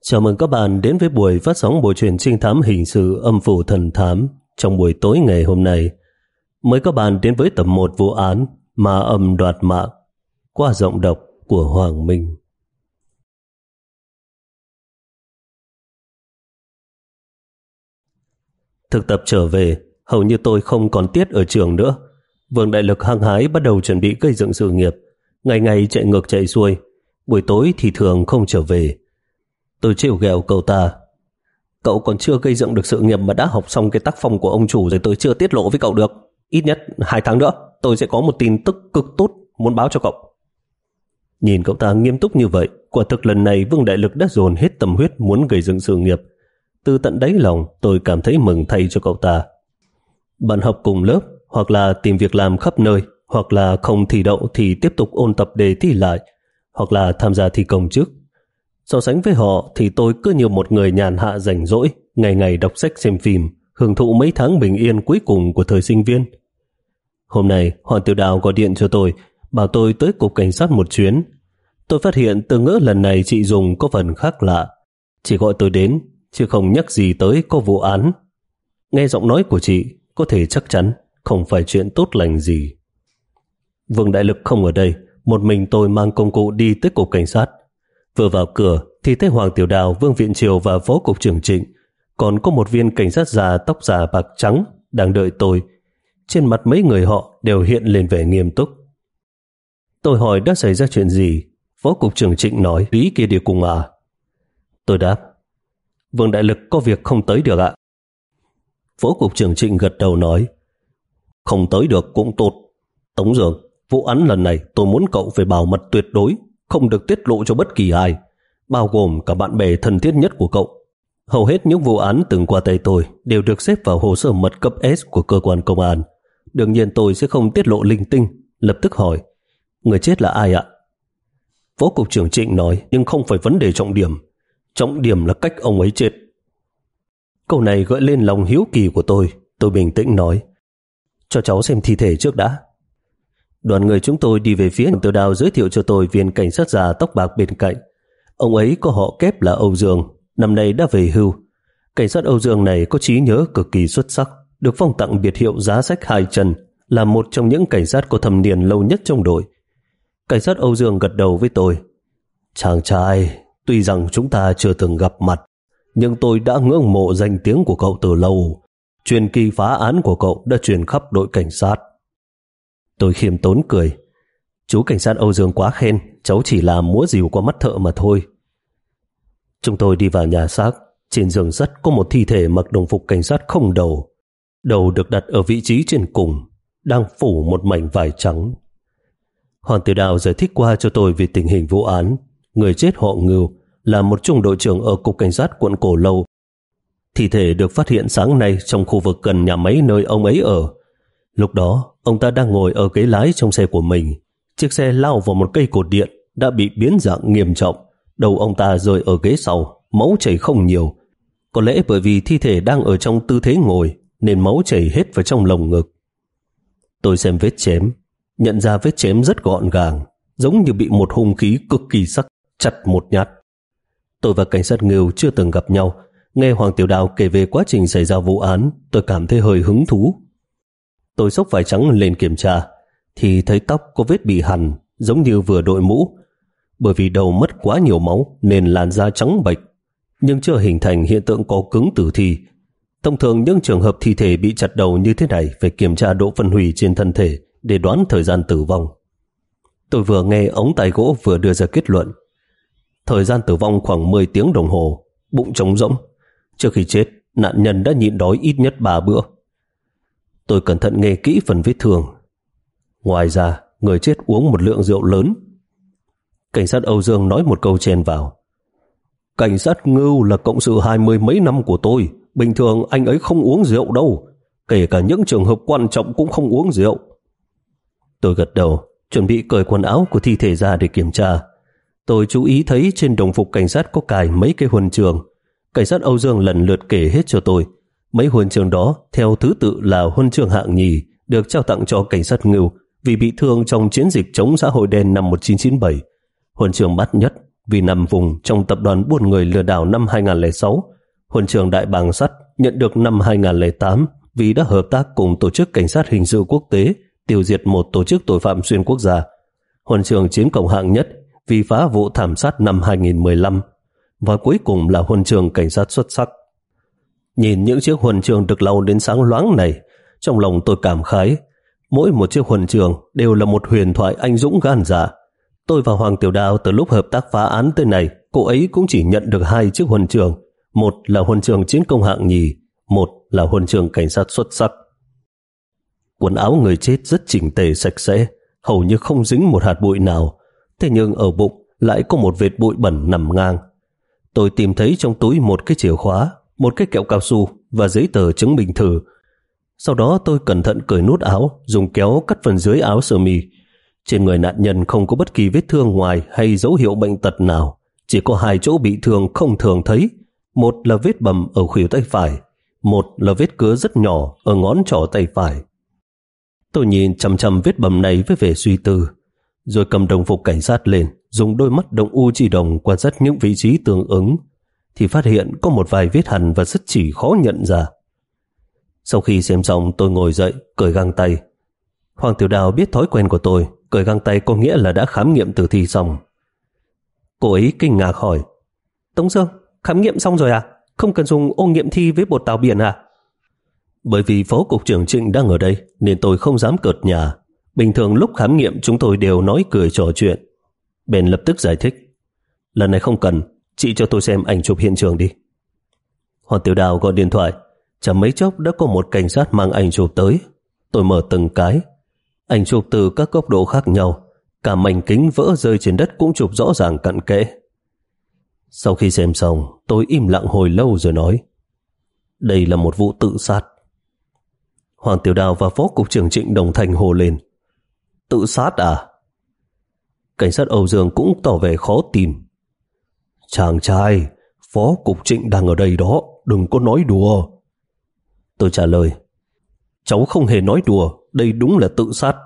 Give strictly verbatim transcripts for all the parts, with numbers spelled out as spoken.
Chào mừng các bạn đến với buổi phát sóng bộ truyện trinh thám hình sự Âm Phủ Thần Thám trong buổi tối ngày hôm nay. Mời các bạn đến với tập một vụ án Ma Âm Đoạt Mạng qua giọng đọc của Hoàng Minh. Thực tập trở về, hầu như tôi không còn tiết ở trường nữa. Vương Đại Lực hăng hái bắt đầu chuẩn bị gây dựng sự nghiệp, ngày ngày chạy ngược chạy xuôi, buổi tối thì thường không trở về. Tôi trêu ghẹo cậu ta. Cậu còn chưa gây dựng được sự nghiệp mà đã học xong cái tác phong của ông chủ rồi, tôi chưa tiết lộ với cậu được. Ít nhất hai tháng nữa tôi sẽ có một tin tức cực tốt muốn báo cho cậu. Nhìn cậu ta nghiêm túc như vậy, quả thực lần này Vương Đại Lực đã dồn hết tâm huyết muốn gây dựng sự nghiệp. Từ tận đáy lòng tôi cảm thấy mừng thay cho cậu ta. Bạn học cùng lớp, hoặc là tìm việc làm khắp nơi, hoặc là không thi đậu thì tiếp tục ôn tập để thi lại, hoặc là tham gia thi công chức. So sánh với họ thì tôi cứ như một người nhàn hạ rảnh rỗi, ngày ngày đọc sách xem phim, hưởng thụ mấy tháng bình yên cuối cùng của thời sinh viên. Hôm nay Hoàng Tiểu Đào gọi điện cho tôi, bảo tôi tới cục cảnh sát một chuyến. Tôi phát hiện từ ngữ lần này chị dùng có phần khác lạ. Chỉ gọi tôi đến, chứ không nhắc gì tới có vụ án. Nghe giọng nói của chị, có thể chắc chắn không phải chuyện tốt lành gì. Vương Đại Lực không ở đây, một mình tôi mang công cụ đi tới cục cảnh sát. Vừa vào cửa thì thấy Hoàng Tiểu Đào, Vương Viện Triều và Phó Cục trưởng Trịnh, còn có một viên cảnh sát già tóc giả bạc trắng đang đợi tôi. Trên mặt mấy người họ đều hiện lên vẻ nghiêm túc. Tôi hỏi đã xảy ra chuyện gì. Phó Cục trưởng Trịnh nói Lý kia đi cùng à. Tôi đáp Vương Đại Lực có việc không tới được ạ. Phó Cục trưởng Trịnh gật đầu nói không tới được cũng tốt. Tống Dường, vụ án lần này tôi muốn cậu phải bảo mật tuyệt đối, không được tiết lộ cho bất kỳ ai, bao gồm cả bạn bè thân thiết nhất của cậu. Hầu hết những vụ án từng qua tay tôi đều được xếp vào hồ sơ mật cấp S của cơ quan công an. Đương nhiên tôi sẽ không tiết lộ linh tinh. Lập tức hỏi người chết là ai ạ? Phó Cục trưởng Trịnh nói nhưng không phải vấn đề trọng điểm. Trọng điểm là cách ông ấy chết. Câu này gợi lên lòng hiếu kỳ của tôi. Tôi bình tĩnh nói cho cháu xem thi thể trước đã. Đoàn người chúng tôi đi về phía Tiểu Đào giới thiệu cho tôi viên cảnh sát già tóc bạc bên cạnh. Ông ấy có họ kép là Âu Dương, năm nay đã về hưu. Cảnh sát Âu Dương này có trí nhớ cực kỳ xuất sắc, được phong tặng biệt hiệu giá sách hai chân, là một trong những cảnh sát có thâm niên lâu nhất trong đội. Cảnh sát Âu Dương gật đầu với tôi. Chàng trai, tuy rằng chúng ta chưa từng gặp mặt, nhưng tôi đã ngưỡng mộ danh tiếng của cậu từ lâu. Truyền kỳ phá án của cậu đã truyền khắp đội cảnh sát. Tôi khiêm tốn cười. Chú cảnh sát Âu Dương quá khen, cháu chỉ là múa rìu qua mắt thợ mà thôi. Chúng tôi đi vào nhà xác. Trên giường sắt có một thi thể mặc đồng phục cảnh sát không đầu. Đầu được đặt ở vị trí trên cùng, đang phủ một mảnh vải trắng. Hoàng Tiểu Đào giải thích qua cho tôi về tình hình vụ án. Người chết họ Ngưu, là một trung đội trưởng ở cục cảnh sát quận Cổ Lâu. Thi thể được phát hiện sáng nay trong khu vực gần nhà máy nơi ông ấy ở. Lúc đó, ông ta đang ngồi ở ghế lái trong xe của mình. Chiếc xe lao vào một cây cột điện đã bị biến dạng nghiêm trọng. Đầu ông ta rơi ở ghế sau, máu chảy không nhiều. Có lẽ bởi vì thi thể đang ở trong tư thế ngồi nên máu chảy hết vào trong lồng ngực. Tôi xem vết chém, nhận ra vết chém rất gọn gàng, giống như bị một hung khí cực kỳ sắc chặt một nhát. Tôi và cảnh sát Ngưu chưa từng gặp nhau. Nghe Hoàng Tiểu Đào kể về quá trình xảy ra vụ án, tôi cảm thấy hơi hứng thú. Tôi xốc vải trắng lên kiểm tra thì thấy tóc có vết bị hằn, giống như vừa đội mũ. Bởi vì đầu mất quá nhiều máu nên làn da trắng bệch, nhưng chưa hình thành hiện tượng co cứng tử thi. Thông thường những trường hợp thi thể bị chặt đầu như thế này phải kiểm tra độ phân hủy trên thân thể để đoán thời gian tử vong. Tôi vừa nghe ống tay gỗ vừa đưa ra kết luận. Thời gian tử vong khoảng mười tiếng đồng hồ, bụng trống rỗng. Trước khi chết, nạn nhân đã nhịn đói ít nhất ba bữa. Tôi cẩn thận nghe kỹ phần vết thương. Ngoài ra, người chết uống một lượng rượu lớn. Cảnh sát Âu Dương nói một câu chen vào. Cảnh sát Ngưu là cộng sự hai mươi mấy năm của tôi. Bình thường anh ấy không uống rượu đâu. Kể cả những trường hợp quan trọng cũng không uống rượu. Tôi gật đầu, chuẩn bị cởi quần áo của thi thể ra để kiểm tra. Tôi chú ý thấy trên đồng phục cảnh sát có cài mấy cái huân chương. Cảnh sát Âu Dương lần lượt kể hết cho tôi. Mấy huân chương đó theo thứ tự là huân chương hạng nhì, được trao tặng cho cảnh sát Ngưu vì bị thương trong chiến dịch chống xã hội đen năm một nghìn chín trăm chín mươi bảy. Huân chương bát nhất Vì nằm vùng trong tập đoàn buôn người lừa đảo năm hai không không sáu, huân chương Đại Bàng Sắt nhận được năm hai không không tám vì đã hợp tác cùng Tổ chức Cảnh sát Hình sự Quốc tế tiêu diệt một tổ chức tội phạm xuyên quốc gia. Huân chương Chiến công hạng nhất vì phá vụ thảm sát năm hai không một lăm, và cuối cùng là huân chương Cảnh sát xuất sắc. Nhìn những chiếc huân chương được lau đến sáng loáng này, trong lòng tôi cảm khái. Mỗi một chiếc huân chương đều là một huyền thoại anh dũng gan dạ. Tôi và Hoàng Tiểu Đào từ lúc hợp tác phá án tới này, cô ấy cũng chỉ nhận được hai chiếc huân chương, một là huân chương Chiến công hạng nhì, một là huân chương Cảnh sát xuất sắc. Quần áo người chết rất chỉnh tề sạch sẽ, hầu như không dính một hạt bụi nào, thế nhưng ở bụng lại có một vệt bụi bẩn nằm ngang. Tôi tìm thấy trong túi một cái chìa khóa, một cái kẹo cao su và giấy tờ chứng minh thư. Sau đó tôi cẩn thận cởi nút áo, dùng kéo cắt phần dưới áo sơ mi. Trên người nạn nhân không có bất kỳ vết thương ngoài hay dấu hiệu bệnh tật nào, chỉ có hai chỗ bị thương không thường thấy. Một là vết bầm ở khuỷu tay phải, một là vết cứa rất nhỏ ở ngón trỏ tay phải. Tôi nhìn chằm chằm vết bầm này với vẻ suy tư, rồi cầm đồng phục cảnh sát lên, dùng đôi mắt động u chỉ đồng quan sát những vị trí tương ứng, thì phát hiện có một vài vết hằn và rất chỉ khó nhận ra. Sau khi xem xong, tôi ngồi dậy, cởi găng tay. Hoàng Tiểu Đào biết thói quen của tôi, cởi găng tay có nghĩa là đã khám nghiệm tử thi xong. Cô ấy kinh ngạc hỏi: Tống Dương, khám nghiệm xong rồi à? Không cần dùng ô nghiệm thi với bột tảo biển à? Bởi vì Phó Cục trưởng Trịnh đang ở đây nên tôi không dám cợt nhả. Bình thường lúc khám nghiệm chúng tôi đều nói cười trò chuyện. Bèn lập tức giải thích: Lần này không cần, chị cho tôi xem ảnh chụp hiện trường đi. Hoàng Tiểu Đào gọi điện thoại, chẳng mấy chốc đã có một cảnh sát mang ảnh chụp tới. Tôi mở từng cái, ảnh chụp từ các góc độ khác nhau, cả mảnh kính vỡ rơi trên đất cũng chụp rõ ràng cặn kẽ. Sau khi xem xong, tôi im lặng hồi lâu rồi nói: Đây là một vụ tự sát. Hoàng Tiểu Đào và Phó Cục trưởng Trịnh đồng thanh hô lên: Tự sát à? Cảnh sát Âu Dương cũng tỏ vẻ khó tin. Chàng trai, Phó Cục Trịnh đang ở đây đó, đừng có nói đùa. Tôi trả lời: Cháu không hề nói đùa, đây đúng là tự sát.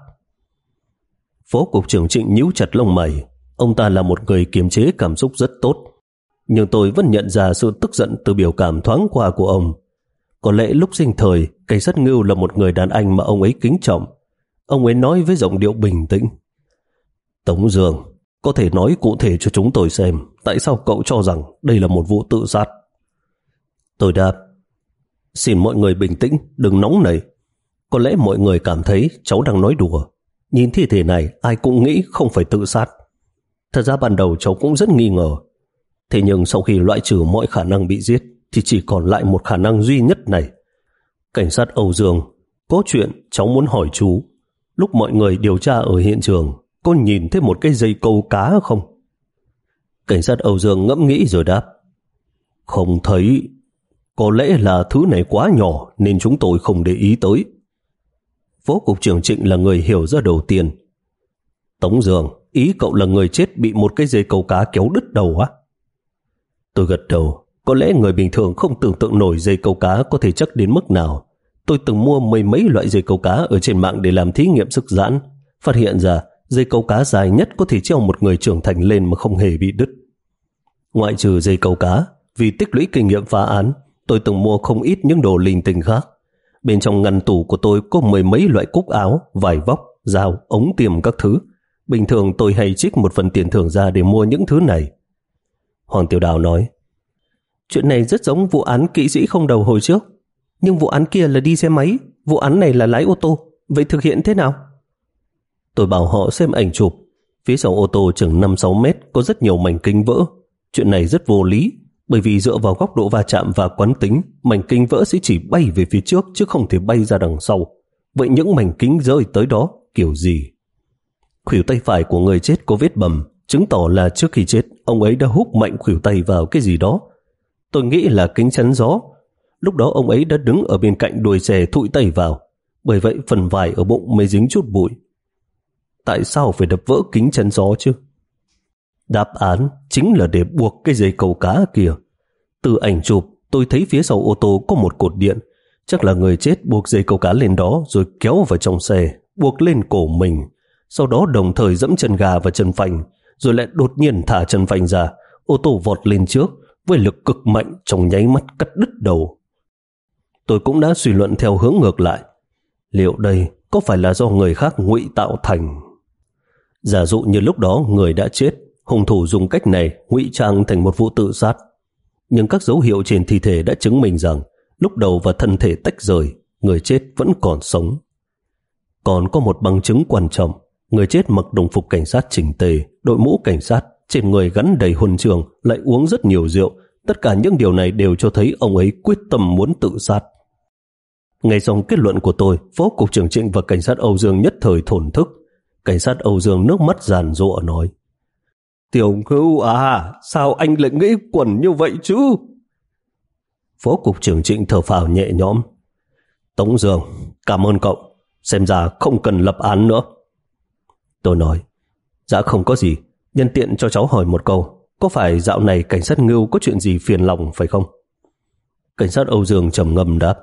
Phó Cục trưởng Trịnh nhíu chặt lông mày. Ông ta là một người kiềm chế cảm xúc rất tốt, nhưng tôi vẫn nhận ra sự tức giận từ biểu cảm thoáng qua của ông. Có lẽ lúc sinh thời, cảnh sát Ngưu là một người đàn anh mà ông ấy kính trọng. Ông ấy nói với giọng điệu bình tĩnh: Tống Dương, có thể nói cụ thể cho chúng tôi xem tại sao cậu cho rằng đây là một vụ tự sát? Tôi đáp: Xin mọi người bình tĩnh, đừng nóng nảy. Có lẽ mọi người cảm thấy cháu đang nói đùa. Nhìn thi thể này ai cũng nghĩ không phải tự sát. Thật ra ban đầu cháu cũng rất nghi ngờ. Thế nhưng sau khi loại trừ mọi khả năng bị giết thì chỉ còn lại một khả năng duy nhất này. Cảnh sát Âu Dương, có chuyện cháu muốn hỏi chú. Lúc mọi người điều tra ở hiện trường, có nhìn thấy một cái dây câu cá không? Cảnh sát Âu Dương ngẫm nghĩ rồi đáp: Không thấy. Có lẽ là thứ này quá nhỏ nên chúng tôi không để ý tới. Phó Cục trưởng Trịnh là người hiểu ra đầu tiên. Tống Dương, ý cậu là người chết bị một cái dây câu cá kéo đứt đầu á? Tôi gật đầu. Có lẽ người bình thường không tưởng tượng nổi dây câu cá có thể chắc đến mức nào. Tôi từng mua mười mấy loại dây câu cá ở trên mạng để làm thí nghiệm sức giãn, phát hiện ra dây câu cá dài nhất có thể treo một người trưởng thành lên mà không hề bị đứt. Ngoại trừ dây câu cá, vì tích lũy kinh nghiệm phá án, tôi từng mua không ít những đồ linh tinh khác. Bên trong ngăn tủ của tôi có mười mấy loại cúc áo, vải vóc, dao, ống tiêm các thứ. Bình thường tôi hay trích một phần tiền thưởng ra để mua những thứ này. Hoàng Tiểu Đào nói: Chuyện này rất giống vụ án kỵ sĩ không đầu hồi trước. Nhưng vụ án kia là đi xe máy, vụ án này là lái ô tô. Vậy thực hiện thế nào? Tôi bảo họ xem ảnh chụp. Phía sau ô tô chừng năm sáu mét có rất nhiều mảnh kính vỡ. Chuyện này rất vô lý, bởi vì dựa vào góc độ va chạm và quán tính, mảnh kính vỡ sẽ chỉ bay về phía trước chứ không thể bay ra đằng sau. Vậy những mảnh kính rơi tới đó kiểu gì? Khuỷu tay phải của người chết có vết bầm, chứng tỏ là trước khi chết ông ấy đã húc mạnh khuỷu tay vào cái gì đó. Tôi nghĩ là kính chắn gió. Lúc đó ông ấy đã đứng ở bên cạnh đuôi xe thụi tay vào, bởi vậy phần vải ở bụng mới dính chút bụi. Tại sao phải đập vỡ kính chắn gió chứ? Đáp án chính là để buộc cái dây câu cá kia. Từ ảnh chụp tôi thấy phía sau ô tô có một cột điện. Chắc là người chết buộc dây câu cá lên đó rồi kéo vào trong xe, buộc lên cổ mình, sau đó đồng thời dẫm chân gà và chân phanh, rồi lại đột nhiên thả chân phanh ra, ô tô vọt lên trước với lực cực mạnh, trong nháy mắt cắt đứt đầu. Tôi cũng đã suy luận theo hướng ngược lại, liệu đây có phải là do người khác ngụy tạo thành? Giả dụ như lúc đó người đã chết, hung thủ dùng cách này ngụy trang thành một vụ tự sát, nhưng các dấu hiệu trên thi thể đã chứng minh rằng lúc đầu và thân thể tách rời, người chết vẫn còn sống. Còn có một bằng chứng quan trọng, người chết mặc đồng phục cảnh sát chỉnh tề, đội mũ cảnh sát, trên người gắn đầy huân chương, lại uống rất nhiều rượu. Tất cả những điều này đều cho thấy ông ấy quyết tâm muốn tự sát. Ngay xong kết luận của tôi, Phó Cục trưởng Trịnh và cảnh sát Âu Dương nhất thời thổn thức. Cảnh sát Âu Dương nước mắt giàn giụa nói: Tiểu Ngưu à, sao anh lại nghĩ quẩn như vậy chứ? Phó Cục trưởng Trịnh thở phào nhẹ nhõm: Tống Dương, cảm ơn cậu, xem ra không cần lập án nữa. Tôi nói: Dạ không có gì, nhân tiện cho cháu hỏi một câu, có phải dạo này cảnh sát Ngưu có chuyện gì phiền lòng phải không? Cảnh sát Âu Dương trầm ngâm đáp: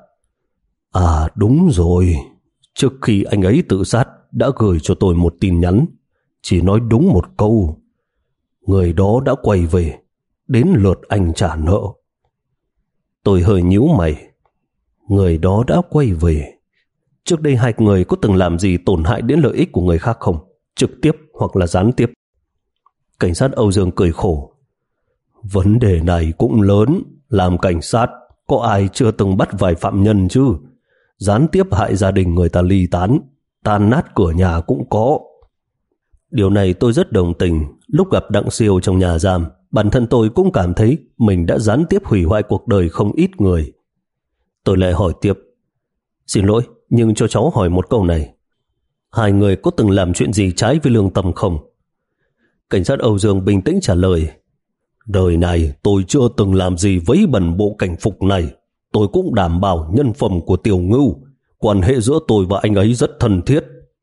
À đúng rồi, trước khi anh ấy tự sát đã gửi cho tôi một tin nhắn, chỉ nói đúng một câu: người đó đã quay về, đến lượt anh trả nợ. Tôi hơi nhíu mày. Người đó đã quay về. Trước đây hai người có từng làm gì tổn hại đến lợi ích của người khác không? Trực tiếp hoặc là gián tiếp? Cảnh sát Âu Dương cười khổ: Vấn đề này cũng lớn, làm cảnh sát có ai chưa từng bắt vài phạm nhân chứ? Gián tiếp hại gia đình người ta ly tán, tan nát cửa nhà cũng có. Điều này tôi rất đồng tình. Lúc gặp Đặng Siêu trong nhà giam, bản thân tôi cũng cảm thấy mình đã gián tiếp hủy hoại cuộc đời không ít người. Tôi lại hỏi tiếp: Xin lỗi, nhưng cho cháu hỏi một câu này, hai người có từng làm chuyện gì trái với lương tâm không? Cảnh sát Âu Dương bình tĩnh trả lời: Đời này tôi chưa từng làm gì vấy bẩn bộ cảnh phục này. Tôi cũng đảm bảo nhân phẩm của Tiểu Ngưu. Quan hệ giữa tôi và anh ấy rất thân thiết.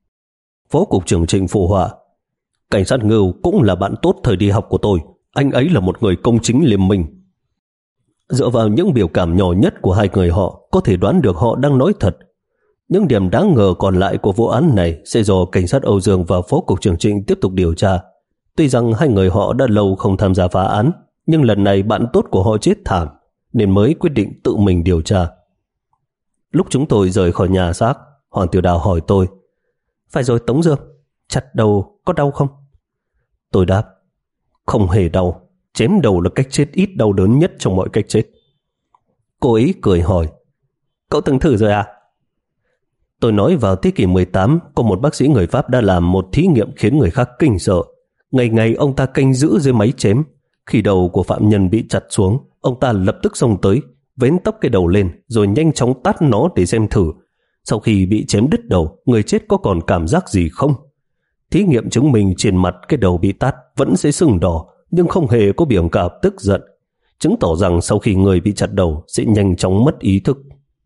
Phó Cục trưởng Trịnh phụ họa: Cảnh sát Ngưu cũng là bạn tốt thời đi học của tôi. Anh ấy là một người công chính liêm minh. Dựa vào những biểu cảm nhỏ nhất của hai người họ, có thể đoán được họ đang nói thật. Những điểm đáng ngờ còn lại của vụ án này sẽ do cảnh sát Âu Dương và Phó Cục trưởng Trịnh tiếp tục điều tra. Tuy rằng hai người họ đã lâu không tham gia phá án, nhưng lần này bạn tốt của họ chết thảm, nên mới quyết định tự mình điều tra. Lúc chúng tôi rời khỏi nhà xác, Hoàng Tiểu Đào hỏi tôi: Phải rồi Tống Dương, chặt đầu có đau không? Tôi đáp: Không hề đau, chém đầu là cách chết ít đau đớn nhất trong mọi cách chết. Cô ấy cười hỏi: Cậu từng thử rồi à? Tôi nói vào thế kỷ mười tám, có một bác sĩ người Pháp đã làm một thí nghiệm khiến người khác kinh sợ. Ngày ngày ông ta canh giữ dưới máy chém. Khi đầu của phạm nhân bị chặt xuống, ông ta lập tức xông tới, vén tóc cái đầu lên, rồi nhanh chóng tát nó để xem thử. Sau khi bị chém đứt đầu, người chết có còn cảm giác gì không? Thí nghiệm chứng minh trên mặt cái đầu bị tát vẫn sẽ sưng đỏ, nhưng không hề có biểu cảm tức giận, chứng tỏ rằng sau khi người bị chặt đầu sẽ nhanh chóng mất ý thức.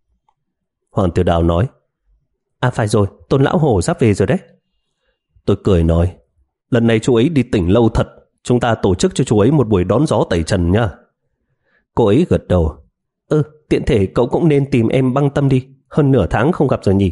Hoàng Tử Đào nói: À phải rồi, Tôn Lão Hổ sắp về rồi đấy. Tôi cười nói: Lần này chú ấy đi tỉnh lâu thật, chúng ta tổ chức cho chú ấy một buổi đón gió tẩy trần nha. Cô ấy gật đầu: Ừ, tiện thể cậu cũng nên tìm em Băng Tâm đi, hơn nửa tháng không gặp rồi nhỉ.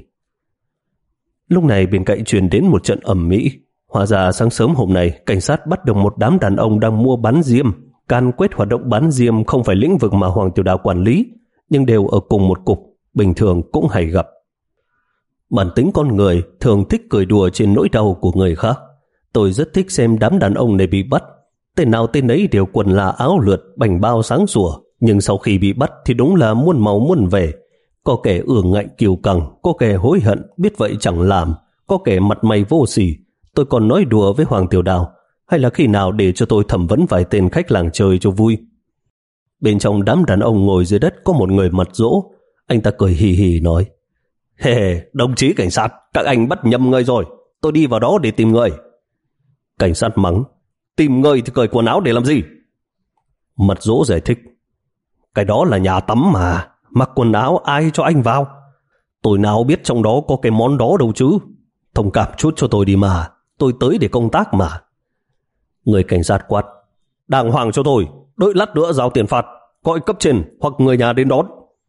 Lúc này bên cạnh truyền đến một trận ầm ĩ. Hóa ra sáng sớm hôm nay, cảnh sát bắt được một đám đàn ông đang mua bán diêm. Can quyết hoạt động bán diêm không phải lĩnh vực mà Hoàng Tiểu Đào quản lý, nhưng đều ở cùng một cục, bình thường cũng hay gặp. Bản tính con người thường thích cười đùa trên nỗi đau của người khác. Tôi rất thích xem đám đàn ông này bị bắt. Tên nào tên ấy đều quần là áo lượt, bảnh bao sáng sủa, nhưng sau khi bị bắt thì đúng là muôn màu muôn vẻ. Có kẻ ương ngạnh kiêu căng, có kẻ hối hận biết vậy chẳng làm, có kẻ mặt mày vô sỉ. Tôi còn nói đùa với Hoàng Tiểu Đào, hay là khi nào để cho tôi thẩm vấn vài tên khách làng chơi cho vui. Bên trong đám đàn ông ngồi dưới đất có một người mặt dỗ. Anh ta cười hì hì nói: Hề, hey, đồng chí cảnh sát, các anh bắt nhầm người rồi, tôi đi vào đó để tìm người. Cảnh sát mắng: Tìm người thì cởi quần áo để làm gì? Mặt dỗ giải thích: Cái đó là nhà tắm mà, mặc quần áo ai cho anh vào? Tôi nào biết trong đó có cái món đó đâu chứ. Thông cảm chút cho tôi đi mà, tôi tới để công tác mà. Người cảnh sát quát: Đàng hoàng cho tôi, đợi lát nữa giao tiền phạt, gọi cấp trên hoặc người nhà đến đón.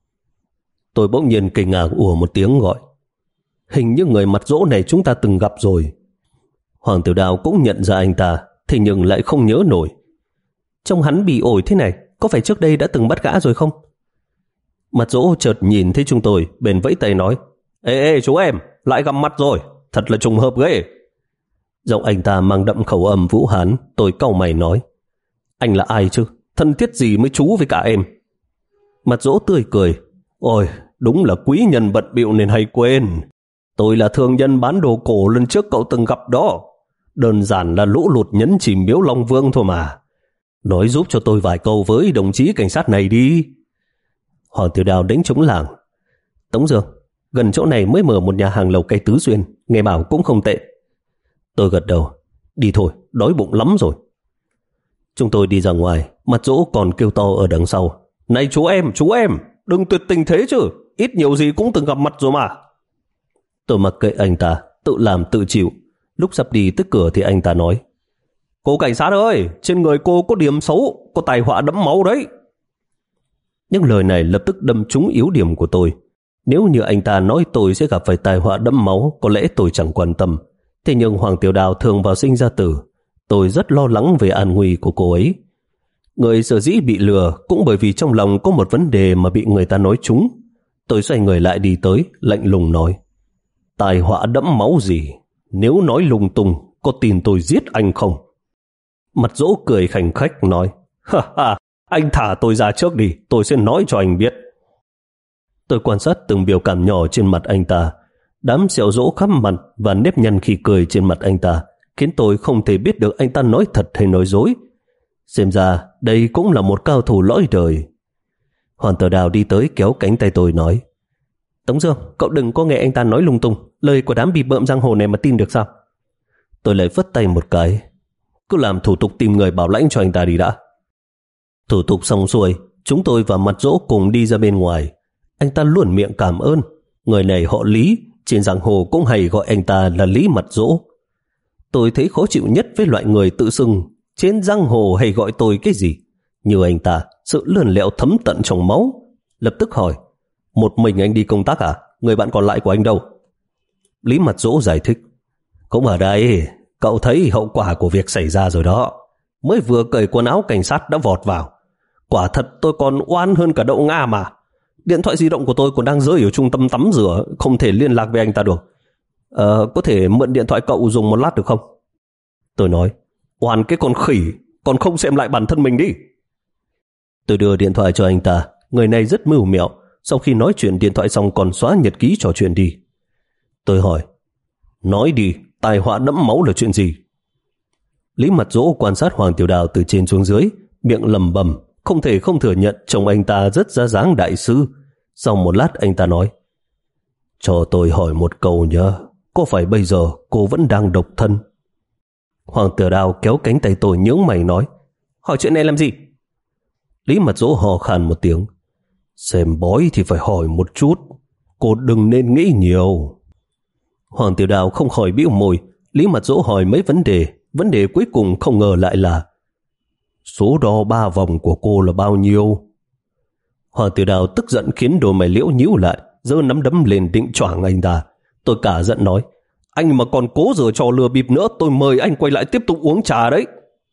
Tôi bỗng nhiên kinh ngạc ủa một tiếng gọi: Hình như người mặt dỗ này chúng ta từng gặp rồi. Hoàng Tiểu Đào cũng nhận ra anh ta, thế nhưng lại không nhớ nổi. Trông hắn bị ổi thế này, có phải trước đây đã từng bắt gã rồi không? Mặt Dỗ chợt nhìn thấy chúng tôi, bèn vẫy tay nói: Ê ê chú em, lại gặp mặt rồi, thật là trùng hợp ghê. Giọng anh ta mang đậm khẩu âm Vũ Hán. Tôi cau mày nói: Anh là ai chứ? Thân thiết gì mới chú với cả em? Mặt Dỗ tươi cười: Ôi, đúng là quý nhân bận bịu nên hay quên. Tôi là thương nhân bán đồ cổ lần trước cậu từng gặp đó. Đơn giản là lũ lụt nhấn chìm miếu Long Vương thôi mà. Nói giúp cho tôi vài câu với đồng chí cảnh sát này đi. Hoàng Tiểu Đào đánh trống lảng: Tống Dương, gần chỗ này mới mở một nhà hàng lẩu cay Tứ Xuyên, nghe bảo cũng không tệ. Tôi gật đầu: Đi thôi, đói bụng lắm rồi. Chúng tôi đi ra ngoài, Mặt Dỗ còn kêu to ở đằng sau: Này chú em, chú em, đừng tuyệt tình thế chứ, ít nhiều gì cũng từng gặp mặt rồi mà. Tôi mặc kệ anh ta, tự làm tự chịu. Lúc sắp đi tới cửa thì anh ta nói: Cô cảnh sát ơi, trên người cô có điểm xấu, có tai họa đẫm máu đấy. Những lời này lập tức đâm trúng yếu điểm của tôi. Nếu như anh ta nói tôi sẽ gặp phải tai họa đẫm máu, có lẽ tôi chẳng quan tâm. Thế nhưng Hoàng Tiểu Đào thường vào sinh ra tử, tôi rất lo lắng về an nguy của cô ấy. Người sở dĩ bị lừa cũng bởi vì trong lòng có một vấn đề mà bị người ta nói trúng. Tôi xoay người lại đi tới, lạnh lùng nói: Tai họa đẫm máu gì? Nếu nói lung tung, có tin tôi giết anh không? Mặt Dỗ cười khành khách nói: Ha ha, anh thả tôi ra trước đi, tôi sẽ nói cho anh biết. Tôi quan sát từng biểu cảm nhỏ trên mặt anh ta. Đám sẹo rỗ khắp mặt và nếp nhăn khi cười trên mặt anh ta khiến tôi không thể biết được anh ta nói thật hay nói dối. Xem ra đây cũng là một cao thủ lõi đời. Hoàng Tử Đào đi tới kéo cánh tay tôi nói: Tống Dương, cậu đừng có nghe anh ta nói lung tung, lời của đám bị bợm giang hồ này mà tin được sao? Tôi lại vất tay một cái: Cứ làm thủ tục tìm người bảo lãnh cho anh ta đi đã. Thủ tục xong xuôi, chúng tôi và Mặt Dỗ cùng đi ra bên ngoài. Anh ta luồn miệng cảm ơn. Người này họ Lý, trên giang hồ cũng hay gọi anh ta là Lý Mặt Dỗ. Tôi thấy khó chịu nhất với loại người tự xưng trên giang hồ hay gọi tôi cái gì. Như anh ta, sự lươn lẹo thấm tận trong máu. Lập tức hỏi: Một mình anh đi công tác à? Người bạn còn lại của anh đâu? Lý Mặt Dỗ giải thích: Cũng ở đây, cậu thấy hậu quả của việc xảy ra rồi đó. Mới vừa cởi quần áo cảnh sát đã vọt vào. Quả thật tôi còn oan hơn cả đậu Nga mà. Điện thoại di động của tôi còn đang rơi ở trung tâm tắm rửa, không thể liên lạc với anh ta được. Ờ, có thể mượn điện thoại cậu dùng một lát được không? Tôi nói: Oan cái con khỉ, còn không xem lại bản thân mình đi. Tôi đưa điện thoại cho anh ta. Người này rất mưu mẹo, sau khi nói chuyện điện thoại xong còn xóa nhật ký trò chuyện đi. Tôi hỏi: Nói đi, tai họa đẫm máu là chuyện gì? Lý Mặt Dỗ quan sát Hoàng Tiểu Đào từ trên xuống dưới, miệng lầm bầm, không thể không thừa nhận trông anh ta rất ra dáng đại sư. Sau một lát anh ta nói: Cho tôi hỏi một câu nhé, có phải bây giờ cô vẫn đang độc thân? Hoàng Tiểu Đào kéo cánh tay tôi nhướng mày nói: Hỏi chuyện này làm gì? Lý Mặt Dỗ hò khan một tiếng: Xem bói thì phải hỏi một chút, cô đừng nên nghĩ nhiều. Hoàng Tiểu Đào không khỏi bĩu môi. Lý Mặt Dỗ hỏi mấy vấn đề. Vấn đề cuối cùng không ngờ lại là: Số đo ba vòng của cô là bao nhiêu? Hoàng Tiểu Đào tức giận khiến đôi mày liễu nhíu lại, giơ nắm đấm lên định choảng anh ta. Tôi cả giận nói: Anh mà còn cố giở trò lừa bịp nữa, tôi mời anh quay lại tiếp tục uống trà đấy.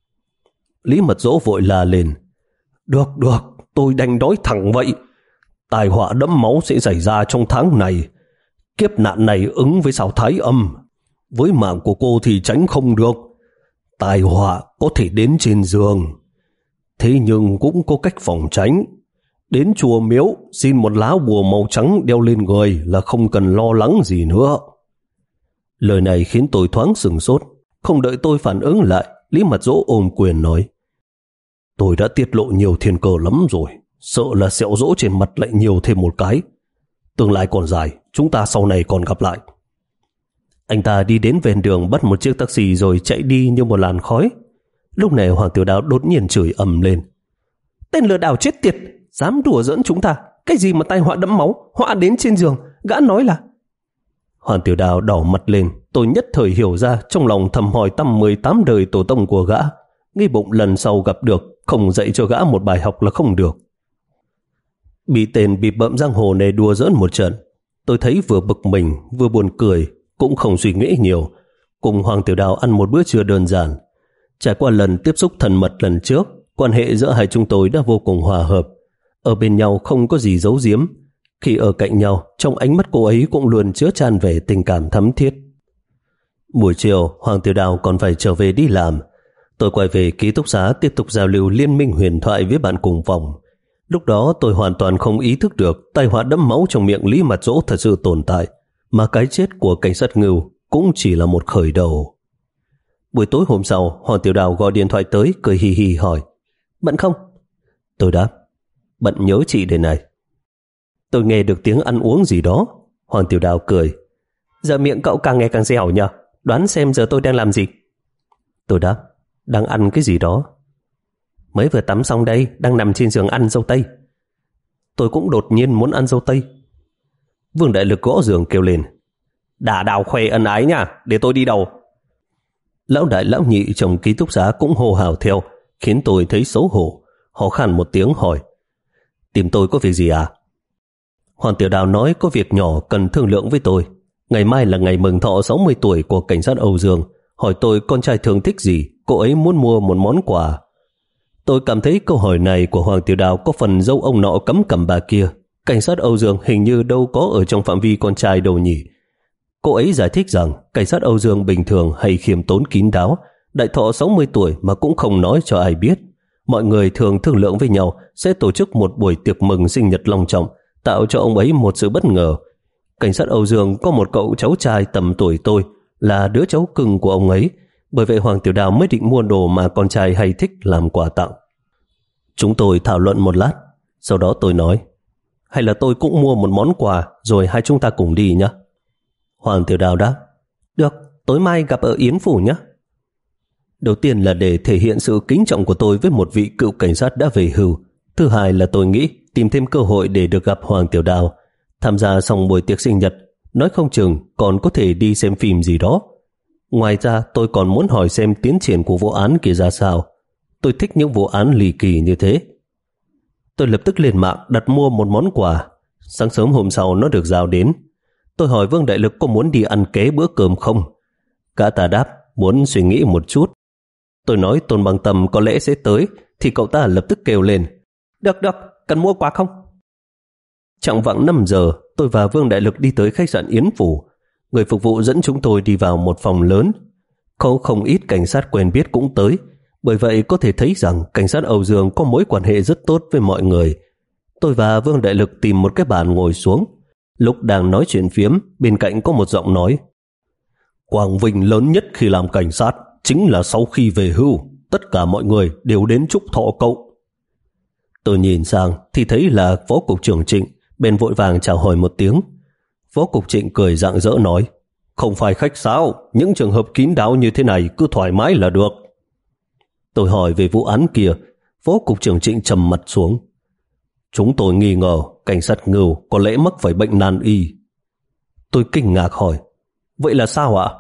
Lý Mặt Dỗ vội la lên: Được được, tôi đành nói thẳng vậy. Tai họa đẫm máu sẽ xảy ra trong tháng này. Kiếp nạn này ứng với sao thái âm, với mạng của cô thì tránh không được. Tai họa có thể đến trên giường, thế nhưng cũng có cách phòng tránh. Đến chùa miếu xin một lá bùa màu trắng đeo lên người là không cần lo lắng gì nữa. Lời này khiến tôi thoáng sửng sốt. Không đợi tôi phản ứng lại, Lý Mặt Dỗ ôm quyền nói: Tôi đã tiết lộ nhiều thiên cơ lắm rồi, sợ là sẹo rỗ trên mặt lại nhiều thêm một cái. Tương lai còn dài, chúng ta sau này còn gặp lại. Anh ta đi đến ven đường bắt một chiếc taxi rồi chạy đi như một làn khói. Lúc này Hoàng Tiểu Đào đột nhiên chửi ầm lên: Tên lừa đảo chết tiệt, dám đùa giỡn chúng ta. Cái gì mà tai họa đẫm máu, họa đến trên giường, gã nói là... Hoàng Tiểu Đào đỏ mặt lên. Tôi nhất thời hiểu ra, trong lòng thầm hỏi tăm mười tám đời tổ tông của gã. Nghĩ bụng lần sau gặp được, không dạy cho gã một bài học là không được. Bị tên bị bợm giang hồ này đùa giỡn một trận, tôi thấy vừa bực mình vừa buồn cười, cũng không suy nghĩ nhiều, cùng Hoàng Tiểu Đào ăn một bữa trưa đơn giản. Trải qua lần tiếp xúc thân mật lần trước, quan hệ giữa hai chúng tôi đã vô cùng hòa hợp. Ở bên nhau không có gì giấu giếm. Khi ở cạnh nhau, trong ánh mắt cô ấy cũng luôn chứa tràn về tình cảm thắm thiết. Buổi chiều, Hoàng Tiểu Đào còn phải trở về đi làm. Tôi quay về ký túc xá tiếp tục giao lưu liên minh huyền thoại với bạn cùng phòng. Lúc đó tôi hoàn toàn không ý thức được tai họa đẫm máu trong miệng Lý Mặt Dỗ thật sự tồn tại, mà cái chết của cảnh sát Ngưu cũng chỉ là một khởi đầu. Buổi tối hôm sau, Hoàng Tiểu Đào gọi điện thoại tới, cười hì hì hỏi: "Bận không?" Tôi đáp: "Bận nhớ chị đây này." Tôi nghe được tiếng ăn uống gì đó. Hoàng Tiểu Đào cười: "Giờ miệng cậu càng ngày càng dẻo nhờ, đoán xem giờ tôi đang làm gì?" Tôi đáp: "Đang ăn cái gì đó." "Mới vừa tắm xong đây, đang nằm trên giường ăn dâu tây." Tôi cũng đột nhiên muốn ăn dâu tây. Vương Đại Lực gõ giường kêu lên: "Đả Đào khoe ân ái nha, để tôi đi đầu." Lão đại lão nhị trong ký túc xá cũng hô hào theo, khiến tôi thấy xấu hổ, ho khan một tiếng hỏi: "Tìm tôi có việc gì à?" Hoàng Tiểu Đào nói có việc nhỏ cần thương lượng với tôi. Ngày mai là ngày mừng thọ sáu mươi tuổi của cảnh sát Âu Dương, hỏi tôi con trai thường thích gì, cô ấy muốn mua một món quà. Tôi cảm thấy câu hỏi này của Hoàng Tiểu Đào có phần dâu ông nọ cấm cằm bà kia. Cảnh sát Âu Dương hình như đâu có ở trong phạm vi con trai đâu nhỉ. Cô ấy giải thích rằng cảnh sát Âu Dương bình thường hay khiêm tốn kín đáo, đại thọ sáu mươi tuổi mà cũng không nói cho ai biết. Mọi người thường thương lượng với nhau sẽ tổ chức một buổi tiệc mừng sinh nhật long trọng, tạo cho ông ấy một sự bất ngờ. Cảnh sát Âu Dương có một cậu cháu trai tầm tuổi tôi, là đứa cháu cưng của ông ấy, bởi vậy Hoàng Tiểu Đào mới định mua đồ mà con trai hay thích làm quà tặng. Chúng tôi thảo luận một lát, sau đó tôi nói: "Hay là tôi cũng mua một món quà rồi hai chúng ta cùng đi nhé." Hoàng Tiểu Đào đáp: "Được, tối mai gặp ở Yến Phủ nhé." Đầu tiên là để thể hiện sự kính trọng của tôi với một vị cựu cảnh sát đã về hưu. Thứ hai là tôi nghĩ tìm thêm cơ hội để được gặp Hoàng Tiểu Đào. Tham gia xong buổi tiệc sinh nhật, nói không chừng còn có thể đi xem phim gì đó. Ngoài ra tôi còn muốn hỏi xem tiến triển của vụ án kia ra sao. Tôi thích những vụ án ly kỳ như thế. Tôi lập tức lên mạng đặt mua một món quà. Sáng sớm hôm sau nó được giao đến. Tôi hỏi Vương Đại Lực có muốn đi ăn ké bữa cơm không. Gã ta đáp muốn suy nghĩ một chút. Tôi nói Tôn Bằng Tâm có lẽ sẽ tới, thì cậu ta lập tức kêu lên: Được được, cần mua quà không? Chạng vạng năm giờ, tôi và Vương Đại Lực đi tới khách sạn Yến Phủ. Người phục vụ dẫn chúng tôi đi vào một phòng lớn. Có không ít cảnh sát quen biết cũng tới, bởi vậy có thể thấy rằng cảnh sát Âu Dương có mối quan hệ rất tốt với mọi người. Tôi và Vương Đại Lực tìm một cái bàn ngồi xuống. Lúc đang nói chuyện phiếm, bên cạnh có một giọng nói: Quang vinh lớn nhất khi làm cảnh sát chính là sau khi về hưu, tất cả mọi người đều đến chúc thọ cậu. Tôi nhìn sang thì thấy là Phó Cục trưởng Trịnh, bên vội vàng chào hỏi một tiếng. Phó Cục Trịnh cười rạng rỡ nói: Không phải khách sáo, những trường hợp kín đáo như thế này cứ thoải mái là được. Tôi hỏi về vụ án kia. Phó Cục trưởng Trịnh trầm mặt xuống. Chúng tôi nghi ngờ cảnh sát Ngưu có lẽ mắc phải bệnh nan y. Tôi kinh ngạc hỏi: Vậy là sao ạ?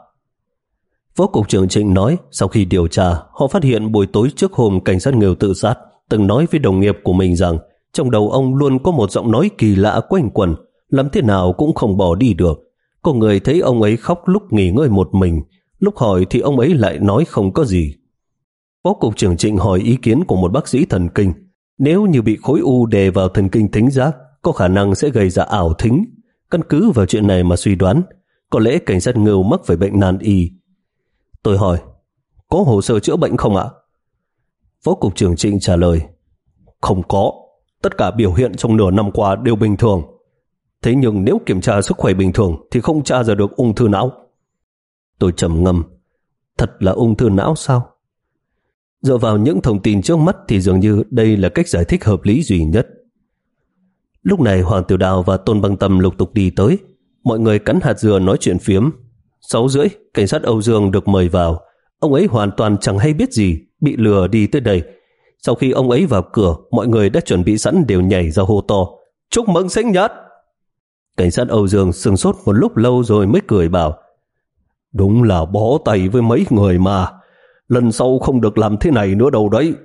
Phó Cục trưởng Trịnh nói sau khi điều tra, họ phát hiện buổi tối trước hôm cảnh sát Ngưu tự sát, từng nói với đồng nghiệp của mình rằng trong đầu ông luôn có một giọng nói kỳ lạ quanh quẩn, làm thế nào cũng không bỏ đi được. Có người thấy ông ấy khóc lúc nghỉ ngơi một mình, lúc hỏi thì ông ấy lại nói không có gì. Phó Cục trưởng Trịnh hỏi ý kiến của một bác sĩ thần kinh. Nếu như bị khối u đè vào thần kinh thính giác, có khả năng sẽ gây ra ảo thính. Căn cứ vào chuyện này mà suy đoán, có lẽ cảnh sát Ngưu mắc phải bệnh nan y. Tôi hỏi: Có hồ sơ chữa bệnh không ạ? Phó Cục trưởng Trịnh trả lời: Không có, tất cả biểu hiện trong nửa năm qua đều bình thường. Thế nhưng nếu kiểm tra sức khỏe bình thường thì không tra ra được ung thư não. Tôi trầm ngâm. Thật là ung thư não sao? Dựa vào những thông tin trước mắt thì dường như đây là cách giải thích hợp lý duy nhất. Lúc này Hoàng Tiểu Đào và Tôn Băng Tâm lục tục đi tới. Mọi người cắn hạt dừa nói chuyện phiếm. Sáu rưỡi, cảnh sát Âu Dương được mời vào. Ông ấy hoàn toàn chẳng hay biết gì, bị lừa đi tới đây. Sau khi ông ấy vào cửa, mọi người đã chuẩn bị sẵn đều nhảy ra hô to: Chúc mừng sinh nhật! Cảnh sát Âu Dương sừng sốt một lúc lâu rồi mới cười bảo: Đúng là bó tay với mấy người mà, lần sau không được làm thế này nữa đâu đấy.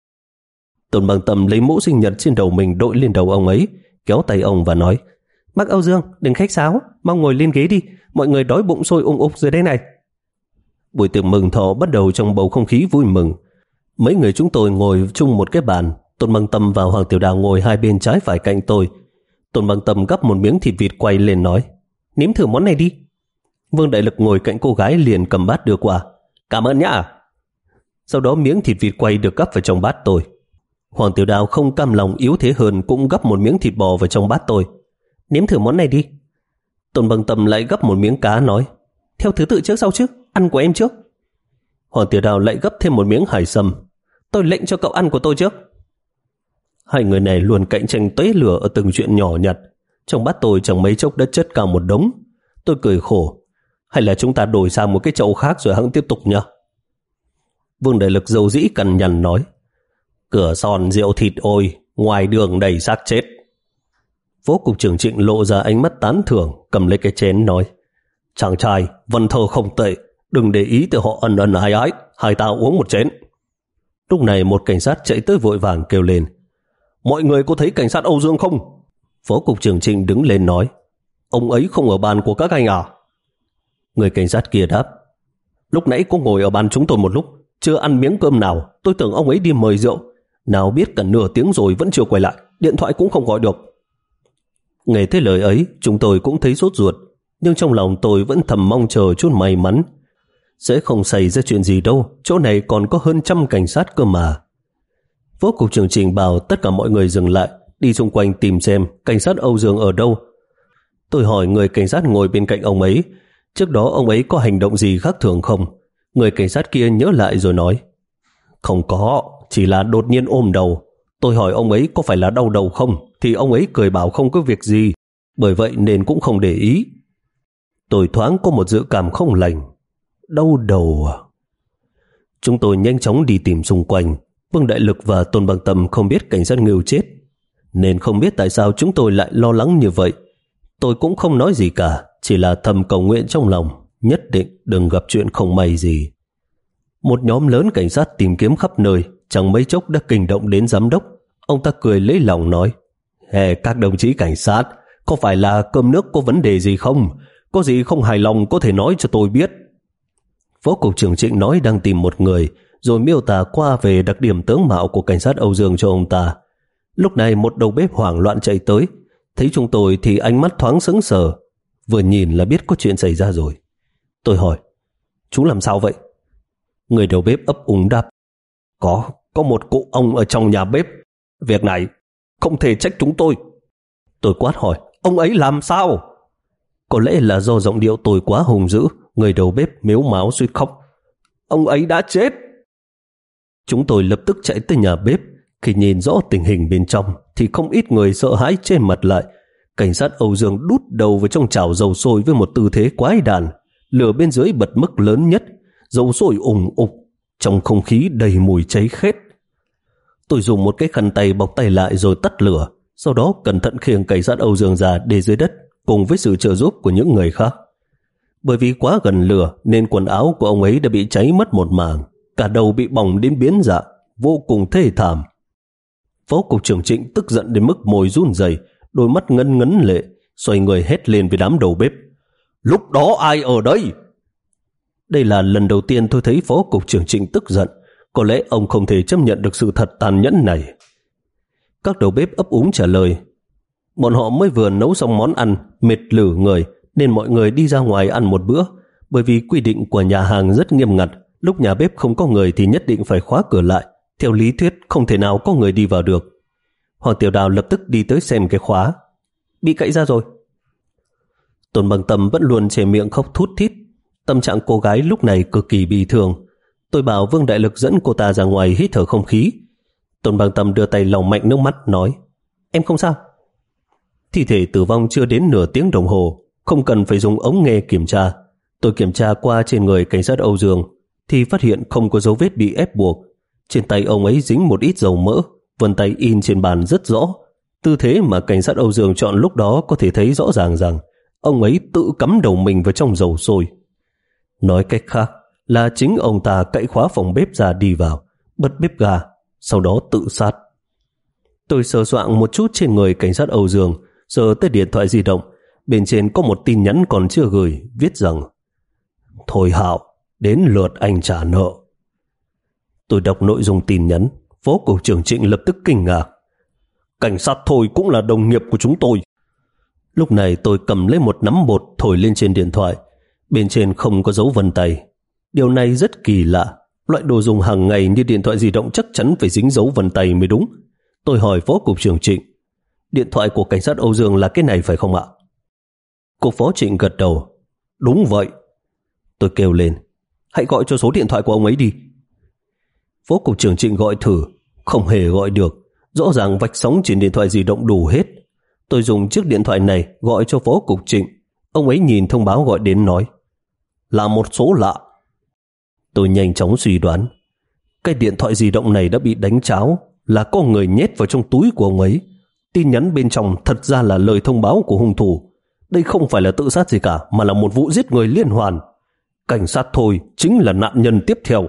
Tôn Bằng Tâm lấy mũ sinh nhật trên đầu mình đội lên đầu ông ấy, kéo tay ông và nói: Bác Âu Dương, đừng khách sáo, mau ngồi lên ghế đi, mọi người đói bụng sôi ung ục dưới đây này. Buổi tiệc mừng thọ bắt đầu trong bầu không khí vui mừng. Mấy người chúng tôi ngồi chung một cái bàn. Tôn Băng Tâm và Hoàng Tiểu Đào ngồi hai bên trái phải cạnh tôi. Tôn Băng Tâm gắp một miếng thịt vịt quay lên nói, nếm thử món này đi. Vương Đại Lực ngồi cạnh cô gái liền cầm bát đưa qua. Cảm ơn nhá. Sau đó miếng thịt vịt quay được gắp vào trong bát tôi. Hoàng Tiểu Đào không cam lòng yếu thế hơn cũng gắp một miếng thịt bò vào trong bát tôi. Nếm thử món này đi. Tôn Băng Tâm lại gắp một miếng cá nói, theo thứ tự trước sau trước, ăn của em trước. Hoàng Tiểu Đào lại gắp thêm một miếng hải sâm. Tôi lệnh cho cậu ăn của tôi trước. Hai người này luôn cạnh tranh tóe lửa ở từng chuyện nhỏ nhặt. Trong bát tôi chẳng mấy chốc đã chất cao một đống. Tôi cười khổ. Hay là chúng ta đổi sang một cái chậu khác rồi hẵng tiếp tục nhá. Vương Đại Lực dầu dĩ cằn nhằn nói, cửa son rượu thịt ôi, ngoài đường đầy xác chết. Phó cục trưởng Trịnh lộ ra ánh mắt tán thưởng, cầm lấy cái chén nói, chàng trai vần thơ không tệ, đừng để ý tới họ ân ân ái ái, hai ta uống một chén. Lúc này một cảnh sát chạy tới vội vàng kêu lên, mọi người có thấy cảnh sát Âu Dương không? Phó cục trưởng Trịnh đứng lên nói, ông ấy không ở bàn của các anh à? Người cảnh sát kia đáp, lúc nãy có ngồi ở bàn chúng tôi một lúc, chưa ăn miếng cơm nào, tôi tưởng ông ấy đi mời rượu. Nào biết cả nửa tiếng rồi vẫn chưa quay lại, điện thoại cũng không gọi được. Nghe thấy lời ấy, chúng tôi cũng thấy sốt ruột, nhưng trong lòng tôi vẫn thầm mong chờ chút may mắn. Sẽ không xảy ra chuyện gì đâu, chỗ này còn có hơn trăm cảnh sát cơ mà. Phó cục trưởng Trình bảo tất cả mọi người dừng lại, đi xung quanh tìm xem cảnh sát Âu Dương ở đâu. Tôi hỏi người cảnh sát ngồi bên cạnh ông ấy, trước đó ông ấy có hành động gì khác thường không? Người cảnh sát kia nhớ lại rồi nói, không có, chỉ là đột nhiên ôm đầu. Tôi hỏi ông ấy có phải là đau đầu không, thì ông ấy cười bảo không có việc gì, bởi vậy nên cũng không để ý. Tôi thoáng có một dự cảm không lành. Đau đầu à? Chúng tôi nhanh chóng đi tìm xung quanh. Vương Đại Lực và Tôn Băng Tâm không biết cảnh sát Ngưu chết, nên không biết tại sao chúng tôi lại lo lắng như vậy. Tôi cũng không nói gì cả, chỉ là thầm cầu nguyện trong lòng, nhất định đừng gặp chuyện không may gì. Một nhóm lớn cảnh sát tìm kiếm khắp nơi, chẳng mấy chốc đã kinh động đến giám đốc. Ông ta cười lấy lòng nói, hey, các đồng chí cảnh sát, có phải là cơm nước có vấn đề gì không? Có gì không hài lòng có thể nói cho tôi biết. Phó cục trưởng Trịnh nói đang tìm một người, rồi miêu tả qua về đặc điểm tướng mạo của cảnh sát Âu Dương cho ông ta. Lúc này một đầu bếp hoảng loạn chạy tới, thấy chúng tôi thì ánh mắt thoáng sững sờ, vừa nhìn là biết có chuyện xảy ra rồi. Tôi hỏi, chú làm sao vậy? Người đầu bếp ấp úng đáp, Có, có một cụ ông ở trong nhà bếp. Việc này không thể trách chúng tôi. Tôi quát hỏi, ông ấy làm sao? Có lẽ là do giọng điệu tôi quá hùng dữ, người đầu bếp mếu máo suýt khóc. Ông ấy đã chết. Chúng tôi lập tức chạy tới nhà bếp. Khi nhìn rõ tình hình bên trong thì không ít người sợ hãi che mặt lại. Cảnh sát Âu Dương đút đầu vào trong chảo dầu sôi với một tư thế quái đản. Lửa bên dưới bật mức lớn nhất, dầu sôi ùng ục, trong không khí đầy mùi cháy khét. Tôi dùng một cái khăn tay bọc tay lại rồi tắt lửa, sau đó cẩn thận khiêng cảnh sát Âu Dương ra để dưới đất cùng với sự trợ giúp của những người khác. Bởi vì quá gần lửa nên quần áo của ông ấy đã bị cháy mất một mảng, cả đầu bị bỏng đến biến dạng, vô cùng thê thảm. Phó cục trưởng Trịnh tức giận đến mức môi run rẩy, đôi mắt ngấn ngấn lệ, xoay người hét lên với đám đầu bếp. Lúc đó ai ở đây? Đây là lần đầu tiên tôi thấy Phó cục trưởng Trịnh tức giận, có lẽ ông không thể chấp nhận được sự thật tàn nhẫn này. Các đầu bếp ấp úng trả lời, bọn họ mới vừa nấu xong món ăn, mệt lử người, nên mọi người đi ra ngoài ăn một bữa, bởi vì quy định của nhà hàng rất nghiêm ngặt, lúc nhà bếp không có người thì nhất định phải khóa cửa lại, theo lý thuyết không thể nào có người đi vào được. Hoàng Tiểu Đào lập tức đi tới xem cái khóa. Bị cậy ra rồi. Tôn Băng Tâm vẫn luôn che miệng khóc thút thít. Tâm trạng cô gái lúc này cực kỳ bị thương. Tôi bảo Vương Đại Lực dẫn cô ta ra ngoài hít thở không khí. Tôn Băng Tâm đưa tay lau mạnh nước mắt nói, em không sao. Thi thể tử vong chưa đến nửa tiếng đồng hồ, không cần phải dùng ống nghe kiểm tra. Tôi kiểm tra qua trên người cảnh sát Âu Dương thì phát hiện không có dấu vết bị ép buộc. Trên tay ông ấy dính một ít dầu mỡ, vân tay in trên bàn rất rõ. Tư thế mà cảnh sát Âu Dương chọn lúc đó có thể thấy rõ ràng rằng ông ấy tự cắm đầu mình vào trong dầu sôi. Nói cách khác là chính ông ta cậy khóa phòng bếp ra đi vào, bật bếp ga, sau đó tự sát. Tôi sờ soạng một chút trên người cảnh sát Âu Dương, sờ tới điện thoại di động. Bên trên có một tin nhắn còn chưa gửi, viết rằng: Thôi Hạo, đến lượt anh trả nợ. Tôi đọc nội dung tin nhắn, Phó cục trưởng Trịnh lập tức kinh ngạc. Cảnh sát Thôi cũng là đồng nghiệp của chúng tôi. Lúc này tôi cầm lấy một nắm bột thổi lên trên điện thoại. Bên trên không có dấu vân tay. Điều này rất kỳ lạ. Loại đồ dùng hàng ngày như điện thoại di động chắc chắn phải dính dấu vân tay mới đúng. Tôi hỏi Phó cục trưởng Trịnh, điện thoại của cảnh sát Âu Dương là cái này phải không ạ? Cục phó Trịnh gật đầu. Đúng vậy. Tôi kêu lên, hãy gọi cho số điện thoại của ông ấy đi. Phó cục trưởng Trịnh gọi thử, không hề gọi được. Rõ ràng vạch sóng trên điện thoại di động đủ hết. Tôi dùng chiếc điện thoại này gọi cho Phó cục Trịnh. Ông ấy nhìn thông báo gọi đến nói, là một số lạ. Tôi nhanh chóng suy đoán, cái điện thoại di động này đã bị đánh tráo, là có người nhét vào trong túi của ông ấy. Tin nhắn bên trong thật ra là lời thông báo của hung thủ. Đây không phải là tự sát gì cả, mà là một vụ giết người liên hoàn. Cảnh sát Thôi chính là nạn nhân tiếp theo.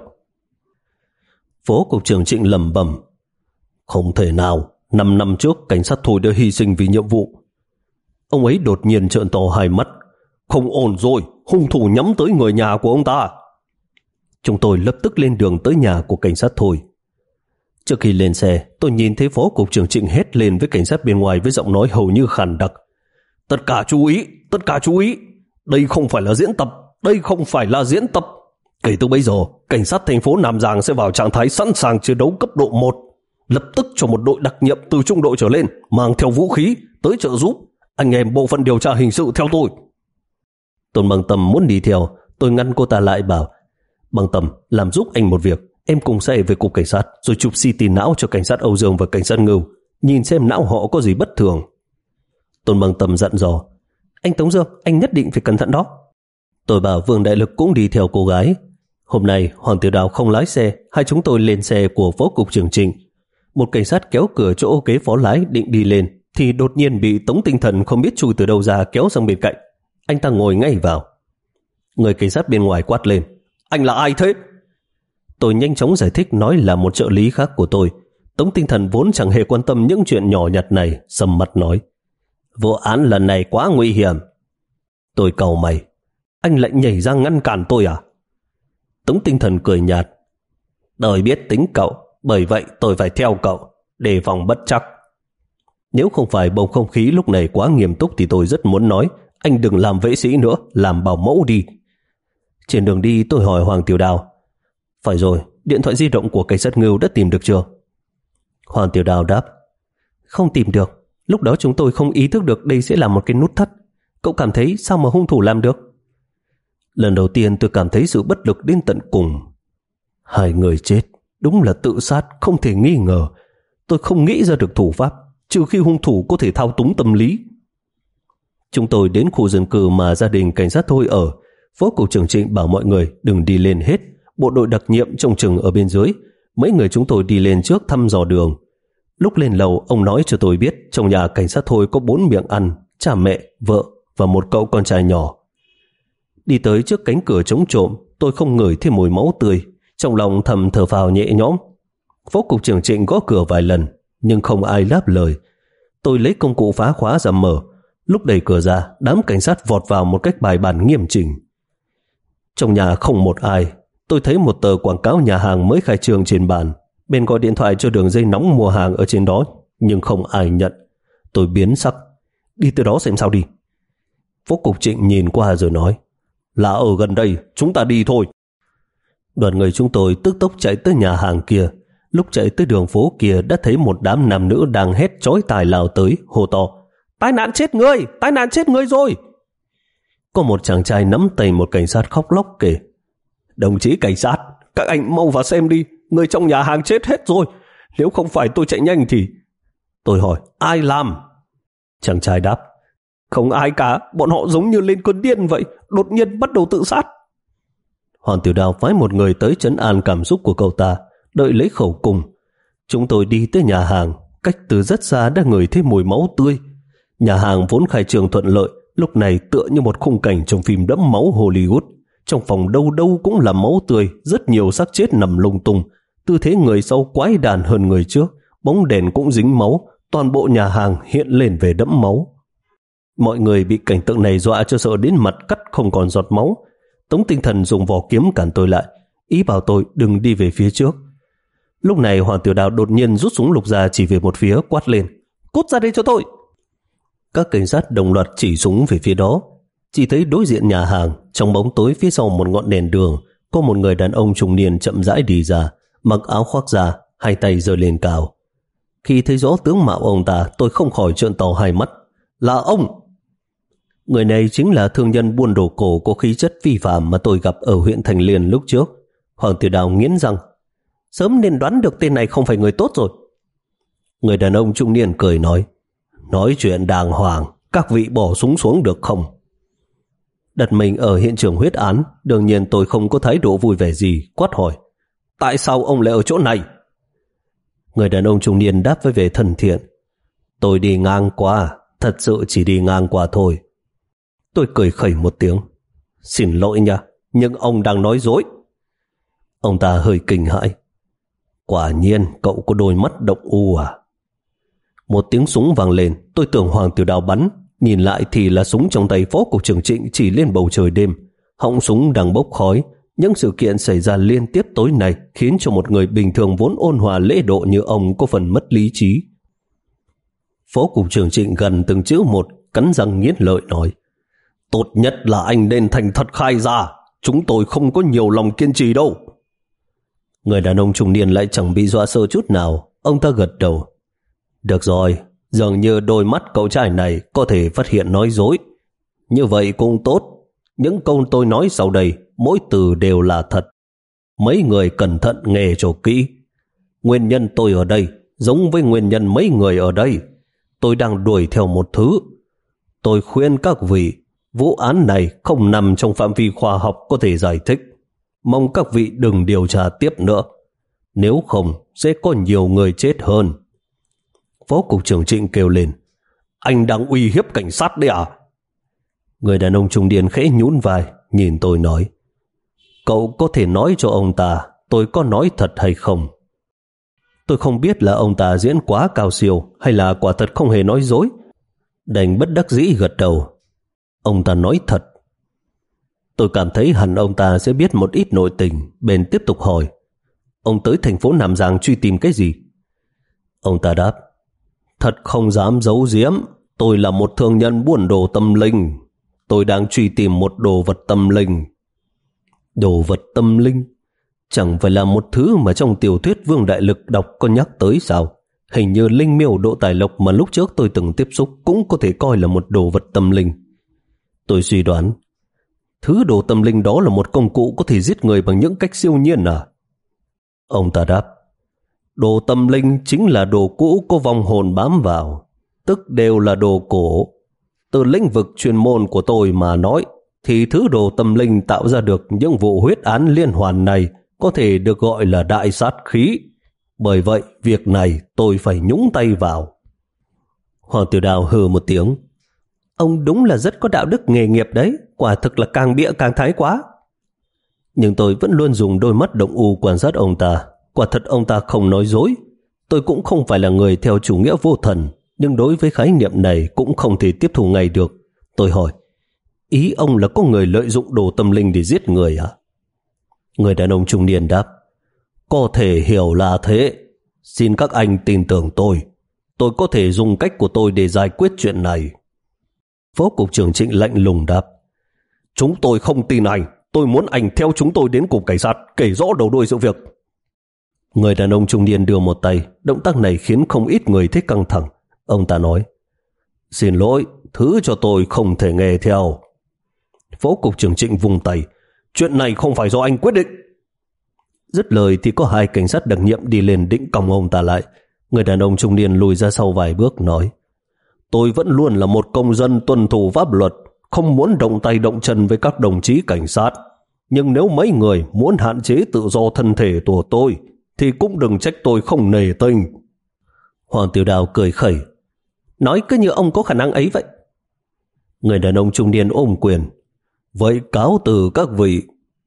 Phó cục trưởng Trịnh lẩm bẩm, không thể nào, năm năm trước cảnh sát Thôi đã hy sinh vì nhiệm vụ. Ông ấy đột nhiên trợn to hai mắt. Không ổn rồi, hung thủ nhắm tới người nhà của ông ta. Chúng tôi lập tức lên đường tới nhà của cảnh sát Thôi. Trước khi lên xe, tôi nhìn thấy Phó cục trưởng Trịnh hét lên với cảnh sát bên ngoài với giọng nói hầu như khàn đặc. Tất cả chú ý, tất cả chú ý. Đây không phải là diễn tập, đây không phải là diễn tập. Kể từ bây giờ, cảnh sát thành phố Nam Giang sẽ vào trạng thái sẵn sàng chiến đấu cấp độ một. Lập tức cho một đội đặc nhiệm từ trung đội trở lên, mang theo vũ khí, tới trợ giúp. Anh em bộ phận điều tra hình sự theo tôi. Tôn Bằng Tâm muốn đi theo, tôi ngăn cô ta lại bảo, Bằng Tâm, làm giúp anh một việc. Em cùng xe về cục cảnh sát, rồi chụp xê tê não cho cảnh sát Âu Dương và cảnh sát Ngưu, nhìn xem não họ có gì bất thường. Tôn Bằng Tâm dặn dò, anh Tống Dương, anh nhất định phải cẩn thận đó. Tôi bảo Vương Đại Lực cũng đi theo cô gái. Hôm nay Hoàng Tiểu Đào không lái xe, hai chúng tôi lên xe của Phó cục trưởng Trịnh. Một cảnh sát kéo cửa chỗ kế phó lái định đi lên, thì đột nhiên bị Tống Tinh Thần không biết chui từ đâu ra kéo sang bên cạnh. Anh ta ngồi ngay vào. Người cảnh sát bên ngoài quát lên, anh là ai thế? Tôi nhanh chóng giải thích nói là một trợ lý khác của tôi. Tống Tinh Thần vốn chẳng hề quan tâm những chuyện nhỏ nhặt này, sầm mặt nói, vụ án lần này quá nguy hiểm. Tôi cau mày, anh lại nhảy ra ngăn cản tôi à? Tống Tinh Thần cười nhạt, đời biết tính cậu, bởi vậy tôi phải theo cậu, đề phòng bất trắc. Nếu không phải bầu không khí lúc này quá nghiêm túc thì tôi rất muốn nói, anh đừng làm vệ sĩ nữa, làm bảo mẫu đi. Trên đường đi tôi hỏi Hoàng Tiểu Đào, phải rồi, điện thoại di động của cảnh sát Ngưu đã tìm được chưa? Hoàng Tiểu Đào đáp, không tìm được. Lúc đó chúng tôi không ý thức được đây sẽ là một cái nút thắt. Cậu cảm thấy sao mà hung thủ làm được? Lần đầu tiên tôi cảm thấy sự bất lực đến tận cùng. Hai người chết, đúng là tự sát, không thể nghi ngờ. Tôi không nghĩ ra được thủ pháp, trừ khi hung thủ có thể thao túng tâm lý. Chúng tôi đến khu dân cư mà gia đình cảnh sát Thôi ở. Phó cục trưởng Trịnh bảo mọi người đừng đi lên hết, bộ đội đặc nhiệm trông chừng ở bên dưới. Mấy người chúng tôi đi lên trước thăm dò đường. Lúc lên lầu, ông nói cho tôi biết trong nhà cảnh sát Thôi có bốn miệng ăn, cha mẹ, vợ và một cậu con trai nhỏ. Đi tới trước cánh cửa chống trộm, tôi không ngửi thêm mùi máu tươi, trong lòng thầm thở phào nhẹ nhõm. Phó cục trưởng Trịnh gõ cửa vài lần, nhưng không ai đáp lời. Tôi lấy công cụ phá khóa ra mở. Lúc đẩy cửa ra, đám cảnh sát vọt vào một cách bài bản nghiêm chỉnh. Trong nhà không một ai. Tôi thấy một tờ quảng cáo nhà hàng mới khai trương trên bàn. Bên gọi điện thoại cho đường dây nóng mua hàng ở trên đó, nhưng không ai nhận. Tôi biến sắc. Đi tới đó xem sao đi. Phó cục Trịnh nhìn qua rồi nói, là ở gần đây, chúng ta đi thôi. Đoàn người chúng tôi tức tốc chạy tới nhà hàng kia. Lúc chạy tới đường phố kia đã thấy một đám nam nữ đang hét chói tai lao tới, hô to, tai nạn chết người, tai nạn chết người rồi. Có một chàng trai nắm tay một cảnh sát khóc lóc kể, đồng chí cảnh sát, các anh mau vào xem đi, người trong nhà hàng chết hết rồi, nếu không phải tôi chạy nhanh thì... Tôi hỏi, ai làm? Chàng trai đáp, không ai cả, bọn họ giống như lên cơn điên vậy, đột nhiên bắt đầu tự sát. Hoàng Tiểu Đào phái một người tới trấn an cảm xúc của cậu ta, đợi lấy khẩu cung. Chúng tôi đi tới nhà hàng, cách từ rất xa đã ngửi thấy mùi máu tươi. Nhà hàng vốn khai trương thuận lợi, lúc này tựa như một khung cảnh trong phim đẫm máu Hollywood. Trong phòng đâu đâu cũng là máu tươi, rất nhiều xác chết nằm lung tung. Tư thế người sau quái đản hơn người trước, bóng đèn cũng dính máu, toàn bộ nhà hàng hiện lên vẻ đẫm máu. Mọi người bị cảnh tượng này dọa cho sợ đến mặt cắt không còn giọt máu. Tống Tinh Thần dùng vỏ kiếm cản tôi lại, ý bảo tôi đừng đi về phía trước. Lúc này Hoàng Tiểu Đào đột nhiên rút súng lục ra chỉ về một phía, quát lên: "Cút ra đây cho tôi!" Các cảnh sát đồng loạt chỉ súng về phía đó. Chỉ thấy đối diện nhà hàng, trong bóng tối phía sau một ngọn đèn đường, có một người đàn ông trung niên chậm rãi đi ra, mặc áo khoác da, hai tay giơ lên cao. Khi thấy rõ tướng mạo ông ta, tôi không khỏi trợn to hai mắt. Là ông! Người này chính là thương nhân buôn đồ cổ có khí chất vi phạm mà tôi gặp ở huyện Thành Liên lúc trước. Hoàng Tiểu Đào nghiến răng: "Sớm nên đoán được tên này không phải người tốt rồi." Người đàn ông trung niên cười nói: "Nói chuyện đàng hoàng, các vị bỏ súng xuống được không?" Đặt mình ở hiện trường huyết án, đương nhiên tôi không có thái độ vui vẻ gì, quát hỏi: "Tại sao ông lại ở chỗ này?" Người đàn ông trung niên đáp với vẻ thân thiện: "Tôi đi ngang qua, thật sự chỉ đi ngang qua thôi." Tôi cười khẩy một tiếng: "Xin lỗi nha, nhưng ông đang nói dối." Ông ta hơi kinh hãi: "Quả nhiên cậu có đôi mắt độc u à?" Một tiếng súng vang lên, tôi tưởng Hoàng Tiểu Đào bắn, nhìn lại thì là súng trong tay Phó Cục trưởng Trịnh chỉ lên bầu trời đêm. Họng súng đang bốc khói. Những sự kiện xảy ra liên tiếp tối nay khiến cho một người bình thường vốn ôn hòa lễ độ như ông có phần mất lý trí. Phó Cục trưởng Trịnh gần từng chữ một, cắn răng nghiến lợi nói: "Tốt nhất là anh nên thành thật khai ra, chúng tôi không có nhiều lòng kiên trì đâu." Người đàn ông trung niên lại chẳng bị dọa sợ chút nào. Ông ta gật đầu: "Được rồi, dường như đôi mắt cậu trai này có thể phát hiện nói dối. Như vậy cũng tốt. Những câu tôi nói sau đây, mỗi từ đều là thật. Mấy người cẩn thận nghe cho kỹ. Nguyên nhân tôi ở đây giống với nguyên nhân mấy người ở đây. Tôi đang đuổi theo một thứ. Tôi khuyên các vị, vụ án này không nằm trong phạm vi khoa học có thể giải thích. Mong các vị đừng điều tra tiếp nữa. Nếu không, sẽ có nhiều người chết hơn." Phó Cục trưởng Trịnh kêu lên: "Anh đang uy hiếp cảnh sát đấy à?" Người đàn ông trung niên khẽ nhún vai, nhìn tôi nói: "Cậu có thể nói cho ông ta tôi có nói thật hay không?" Tôi không biết là ông ta diễn quá cao siêu hay là quả thật không hề nói dối, đành bất đắc dĩ gật đầu. Ông ta nói thật. Tôi cảm thấy hẳn ông ta sẽ biết một ít nội tình, bèn tiếp tục hỏi: "Ông tới thành phố Nam Giang truy tìm cái gì?" Ông ta đáp: "Thật không dám giấu giếm, tôi là một thương nhân buôn đồ tâm linh. Tôi đang truy tìm một đồ vật tâm linh." Đồ vật tâm linh? Chẳng phải là một thứ mà trong tiểu thuyết Vương Đại Lực đọc có nhắc tới sao? Hình như linh miêu độ tài lộc mà lúc trước tôi từng tiếp xúc cũng có thể coi là một đồ vật tâm linh. Tôi suy đoán, thứ đồ tâm linh đó là một công cụ có thể giết người bằng những cách siêu nhiên à? Ông ta đáp: "Đồ tâm linh chính là đồ cũ có vong hồn bám vào, tức đều là đồ cổ. Từ lĩnh vực chuyên môn của tôi mà nói, thì thứ đồ tâm linh tạo ra được những vụ huyết án liên hoàn này có thể được gọi là đại sát khí. Bởi vậy, việc này tôi phải nhúng tay vào." Hoàng Tiểu Đào hừ một tiếng: "Ông đúng là rất có đạo đức nghề nghiệp đấy, quả thực là càng bịa càng thái quá." Nhưng tôi vẫn luôn dùng đôi mắt động u quan sát ông ta. Quả thật ông ta không nói dối. Tôi cũng không phải là người theo chủ nghĩa vô thần, nhưng đối với khái niệm này cũng không thể tiếp thu ngay được. Tôi hỏi: "Ý ông là có người lợi dụng đồ tâm linh để giết người à?" Người đàn ông trung niên đáp: "Có thể hiểu là thế. Xin các anh tin tưởng tôi. Tôi có thể dùng cách của tôi để giải quyết chuyện này." Phó Cục trưởng Trịnh lạnh lùng đáp: "Chúng tôi không tin anh. Tôi muốn anh theo chúng tôi đến cục cảnh sát kể rõ đầu đuôi sự việc." Người đàn ông trung niên đưa một tay. Động tác này khiến không ít người thấy căng thẳng. Ông ta nói: "Xin lỗi, thứ cho tôi không thể nghe theo." Phó Cục trưởng Trịnh vung tay: "Chuyện này không phải do anh quyết định." Dứt lời thì có hai cảnh sát đặc nhiệm đi lên định còng ông ta lại. Người đàn ông trung niên lùi ra sau vài bước nói: "Tôi vẫn luôn là một công dân tuân thủ pháp luật, không muốn động tay động chân với các đồng chí cảnh sát. Nhưng nếu mấy người muốn hạn chế tự do thân thể của tôi thì cũng đừng trách tôi không nể tình." Hoàng Tiểu Đào cười khẩy: "Nói cứ như ông có khả năng ấy vậy." Người đàn ông trung niên ôm quyền: "Vậy cáo từ các vị."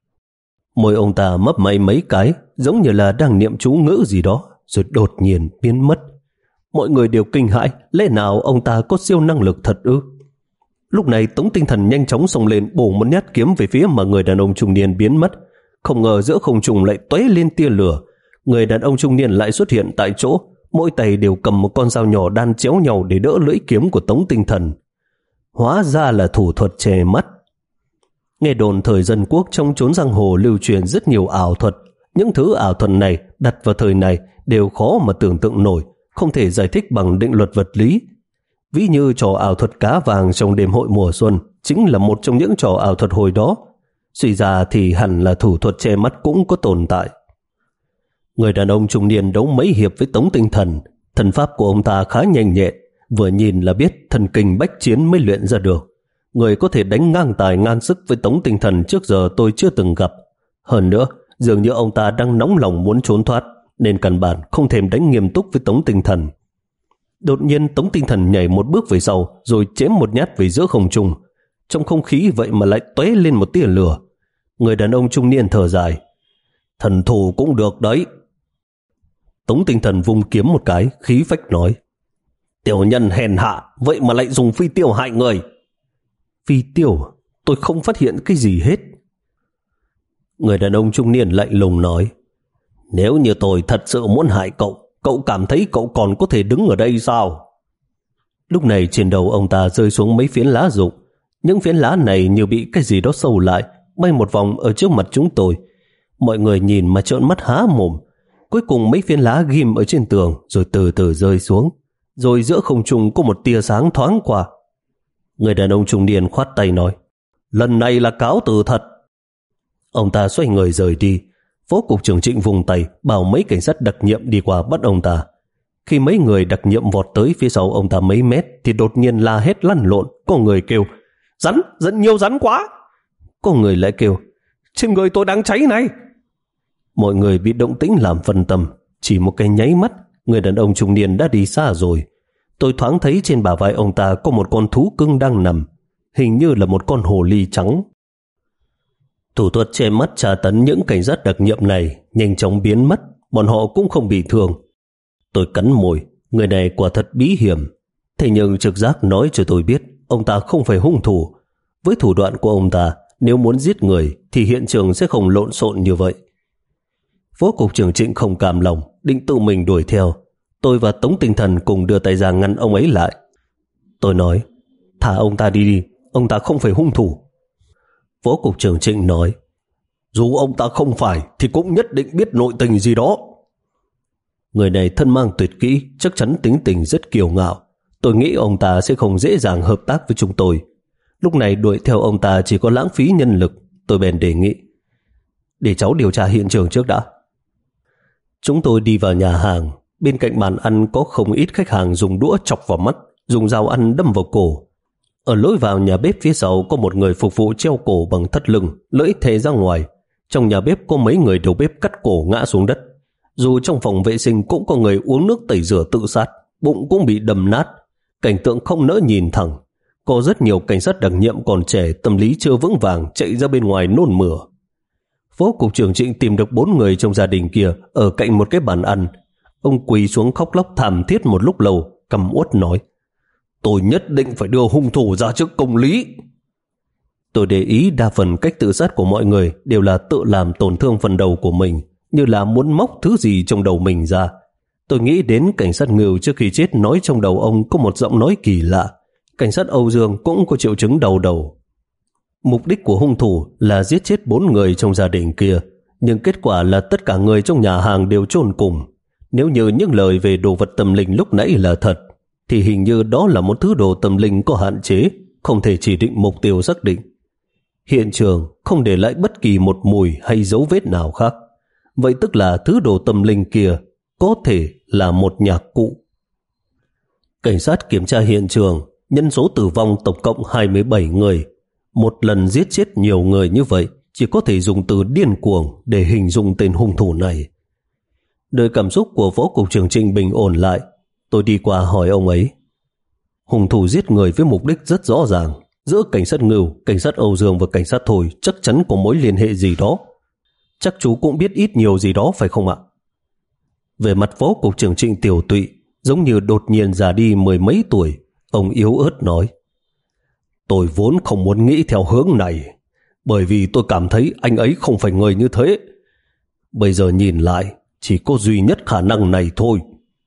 Môi ông ta mấp máy mấy cái, giống như là đang niệm chú ngữ gì đó, rồi đột nhiên biến mất. Mọi người đều kinh hãi, lẽ nào ông ta có siêu năng lực thật ư? Lúc này Tống Tinh Thần nhanh chóng xông lên bổ một nhát kiếm về phía mà người đàn ông trung niên biến mất. Không ngờ giữa không trung lại tóe lên tia lửa. Người đàn ông trung niên lại xuất hiện tại chỗ, mỗi tay đều cầm một con dao nhỏ đan chéo nhau để đỡ lưỡi kiếm của Tống Tinh Thần. Hóa ra là thủ thuật che mắt. Nghe đồn thời dân quốc trong chốn giang hồ lưu truyền rất nhiều ảo thuật. Những thứ ảo thuật này đặt vào thời này đều khó mà tưởng tượng nổi, không thể giải thích bằng định luật vật lý. Ví như trò ảo thuật cá vàng trong đêm hội mùa xuân chính là một trong những trò ảo thuật hồi đó. Suy ra thì hẳn là thủ thuật che mắt cũng có tồn tại. Người đàn ông trung niên đấu mấy hiệp với Tống Tinh Thần. Thần pháp của ông ta khá nhanh nhẹn, vừa nhìn là biết thần kinh bách chiến mới luyện ra được. Người có thể đánh ngang tài ngang sức với Tống Tinh Thần trước giờ tôi chưa từng gặp. Hơn nữa, dường như ông ta đang nóng lòng muốn trốn thoát, nên căn bản không thèm đánh nghiêm túc với Tống Tinh Thần. Đột nhiên Tống Tinh Thần nhảy một bước về sau, rồi chém một nhát về giữa không trung. Trong không khí vậy mà lại tóe lên một tia lửa. Người đàn ông trung niên thở dài. Thần thủ cũng được đấy. Tống Tinh Thần vung kiếm một cái, khí phách nói. Tiểu nhân hèn hạ, vậy mà lại dùng phi tiêu hại người. Phi tiêu? Tôi không phát hiện cái gì hết. Người đàn ông trung niên lạnh lùng nói. Nếu như tôi thật sự muốn hại cậu, cậu cảm thấy cậu còn có thể đứng ở đây sao? Lúc này trên đầu ông ta rơi xuống mấy phiến lá rụng. Những phiến lá này như bị cái gì đó sâu lại, bay một vòng ở trước mặt chúng tôi. Mọi người nhìn mà trợn mắt há mồm. Cuối cùng mấy phiến lá ghim ở trên tường rồi từ từ rơi xuống. Rồi giữa không trung có một tia sáng thoáng qua. Người đàn ông trung niên khoát tay nói. Lần này là cáo từ thật. Ông ta xoay người rời đi. Phó cục trưởng Trịnh vùng tay bảo mấy cảnh sát đặc nhiệm đi qua bắt ông ta. Khi mấy người đặc nhiệm vọt tới phía sau ông ta mấy mét thì đột nhiên la hét lăn lộn. Có người kêu rắn, rất nhiều rắn quá. Có người lại kêu trên người tôi đang cháy này. Mọi người bị động tĩnh làm phân tâm. Chỉ một cái nháy mắt, người đàn ông trung niên đã đi xa rồi. Tôi thoáng thấy trên bả vai ông ta có một con thú cưng đang nằm, hình như là một con hồ ly trắng. Thủ thuật che mắt tra tấn những cảnh sát đặc nhiệm này nhanh chóng biến mất, bọn họ cũng không bị thương. Tôi cắn môi, người này quả thật bí hiểm. Thế nhưng trực giác nói cho tôi biết ông ta không phải hung thủ. Với thủ đoạn của ông ta, nếu muốn giết người thì hiện trường sẽ không lộn xộn như vậy. Phó cục trưởng Trịnh không cam lòng, định tự mình đuổi theo. Tôi và Tống Tinh Thần cùng đưa tay ra ngăn ông ấy lại. Tôi nói, thả ông ta đi đi, ông ta không phải hung thủ. Phó cục trưởng Trịnh nói, dù ông ta không phải thì cũng nhất định biết nội tình gì đó. Người này thân mang tuyệt kỹ, chắc chắn tính tình rất kiêu ngạo. Tôi nghĩ ông ta sẽ không dễ dàng hợp tác với chúng tôi. Lúc này đuổi theo ông ta chỉ có lãng phí nhân lực. Tôi bèn đề nghị, để cháu điều tra hiện trường trước đã. Chúng tôi đi vào nhà hàng. Bên cạnh bàn ăn có không ít khách hàng dùng đũa chọc vào mắt, dùng dao ăn đâm vào cổ. Ở lối vào nhà bếp phía sau có một người phục vụ treo cổ bằng thắt lưng, lưỡi thè ra ngoài. Trong nhà bếp có mấy người đầu bếp cắt cổ ngã xuống đất. Dù trong phòng vệ sinh cũng có người uống nước tẩy rửa tự sát, bụng cũng bị đâm nát. Cảnh tượng không nỡ nhìn thẳng. Có rất nhiều cảnh sát đặc nhiệm còn trẻ, tâm lý chưa vững vàng, chạy ra bên ngoài nôn mửa. Phó cục trưởng Trịnh tìm được bốn người trong gia đình kia ở cạnh một cái bàn ăn. Ông quỳ xuống khóc lóc thảm thiết một lúc lâu, căm uất nói, tôi nhất định phải đưa hung thủ ra trước công lý. Tôi để ý đa phần cách tự sát của mọi người đều là tự làm tổn thương phần đầu của mình, như là muốn móc thứ gì trong đầu mình ra. Tôi nghĩ đến cảnh sát Ngưu trước khi chết nói trong đầu ông có một giọng nói kỳ lạ. Cảnh sát Âu Dương cũng có triệu chứng đau đầu. Mục đích của hung thủ là giết chết bốn người trong gia đình kia, nhưng kết quả là tất cả người trong nhà hàng đều chôn cùng. Nếu như những lời về đồ vật tâm linh lúc nãy là thật, thì hình như đó là một thứ đồ tâm linh có hạn chế, không thể chỉ định mục tiêu xác định. Hiện trường không để lại bất kỳ một mùi hay dấu vết nào khác. Vậy tức là thứ đồ tâm linh kia có thể là một nhạc cụ. Cảnh sát kiểm tra hiện trường, nhân số tử vong tổng cộng hai mươi bảy người. Một lần giết chết nhiều người như vậy chỉ có thể dùng từ điên cuồng để hình dung tên hung thủ này. Đợi cảm xúc của Phó cục trưởng Trịnh bình ổn lại, tôi đi qua hỏi ông ấy. Hung thủ giết người với mục đích rất rõ ràng. Giữa cảnh sát Ngưu, cảnh sát Âu Dương và cảnh sát Thôi chắc chắn có mối liên hệ gì đó. Chắc chú cũng biết ít nhiều gì đó phải không ạ? Về mặt Phó cục trưởng Trịnh tiểu tụy, giống như đột nhiên già đi mười mấy tuổi. Ông yếu ớt nói, Tôi vốn không muốn nghĩ theo hướng này, bởi vì tôi cảm thấy anh ấy không phải người như thế. Bây giờ nhìn lại, chỉ có duy nhất khả năng này thôi.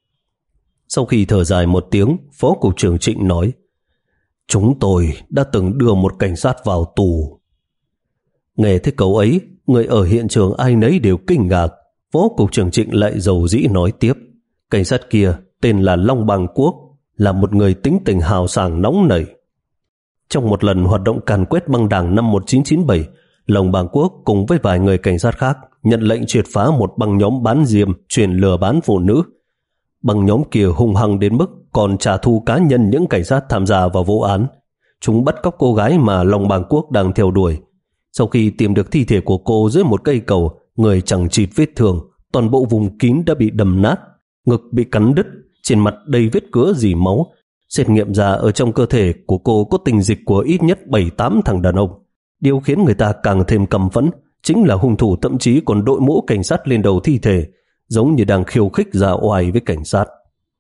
Sau khi thở dài một tiếng, Phó Cục trưởng Trịnh nói, chúng tôi đã từng đưa một cảnh sát vào tù. Nghe thấy câu ấy, người ở hiện trường ai nấy đều kinh ngạc. Phó Cục trưởng Trịnh lại dầu dĩ nói tiếp, cảnh sát kia tên là Long Bang Quốc, là một người tính tình hào sảng nóng nảy. Trong một lần hoạt động càn quét băng đảng năm một nghìn chín trăm chín mươi bảy, Long Bang Quốc cùng với vài người cảnh sát khác nhận lệnh triệt phá một băng nhóm bán diêm chuyên lừa bán phụ nữ. Băng nhóm kia hung hăng đến mức còn trả thù cá nhân những cảnh sát tham gia vào vụ án. Chúng bắt cóc cô gái mà Long Bang Quốc đang theo đuổi. Sau khi tìm được thi thể của cô dưới một cây cầu, người chẳng chịt vết thương, toàn bộ vùng kín đã bị đâm nát, ngực bị cắn đứt, trên mặt đầy vết cứa rỉ máu. Xét nghiệm ra ở trong cơ thể của cô có tình dịch của ít nhất bảy tám thằng đàn ông. Điều khiến người ta càng thêm căm phẫn chính là hung thủ thậm chí còn đội mũ cảnh sát lên đầu thi thể, giống như đang khiêu khích ra oai với cảnh sát.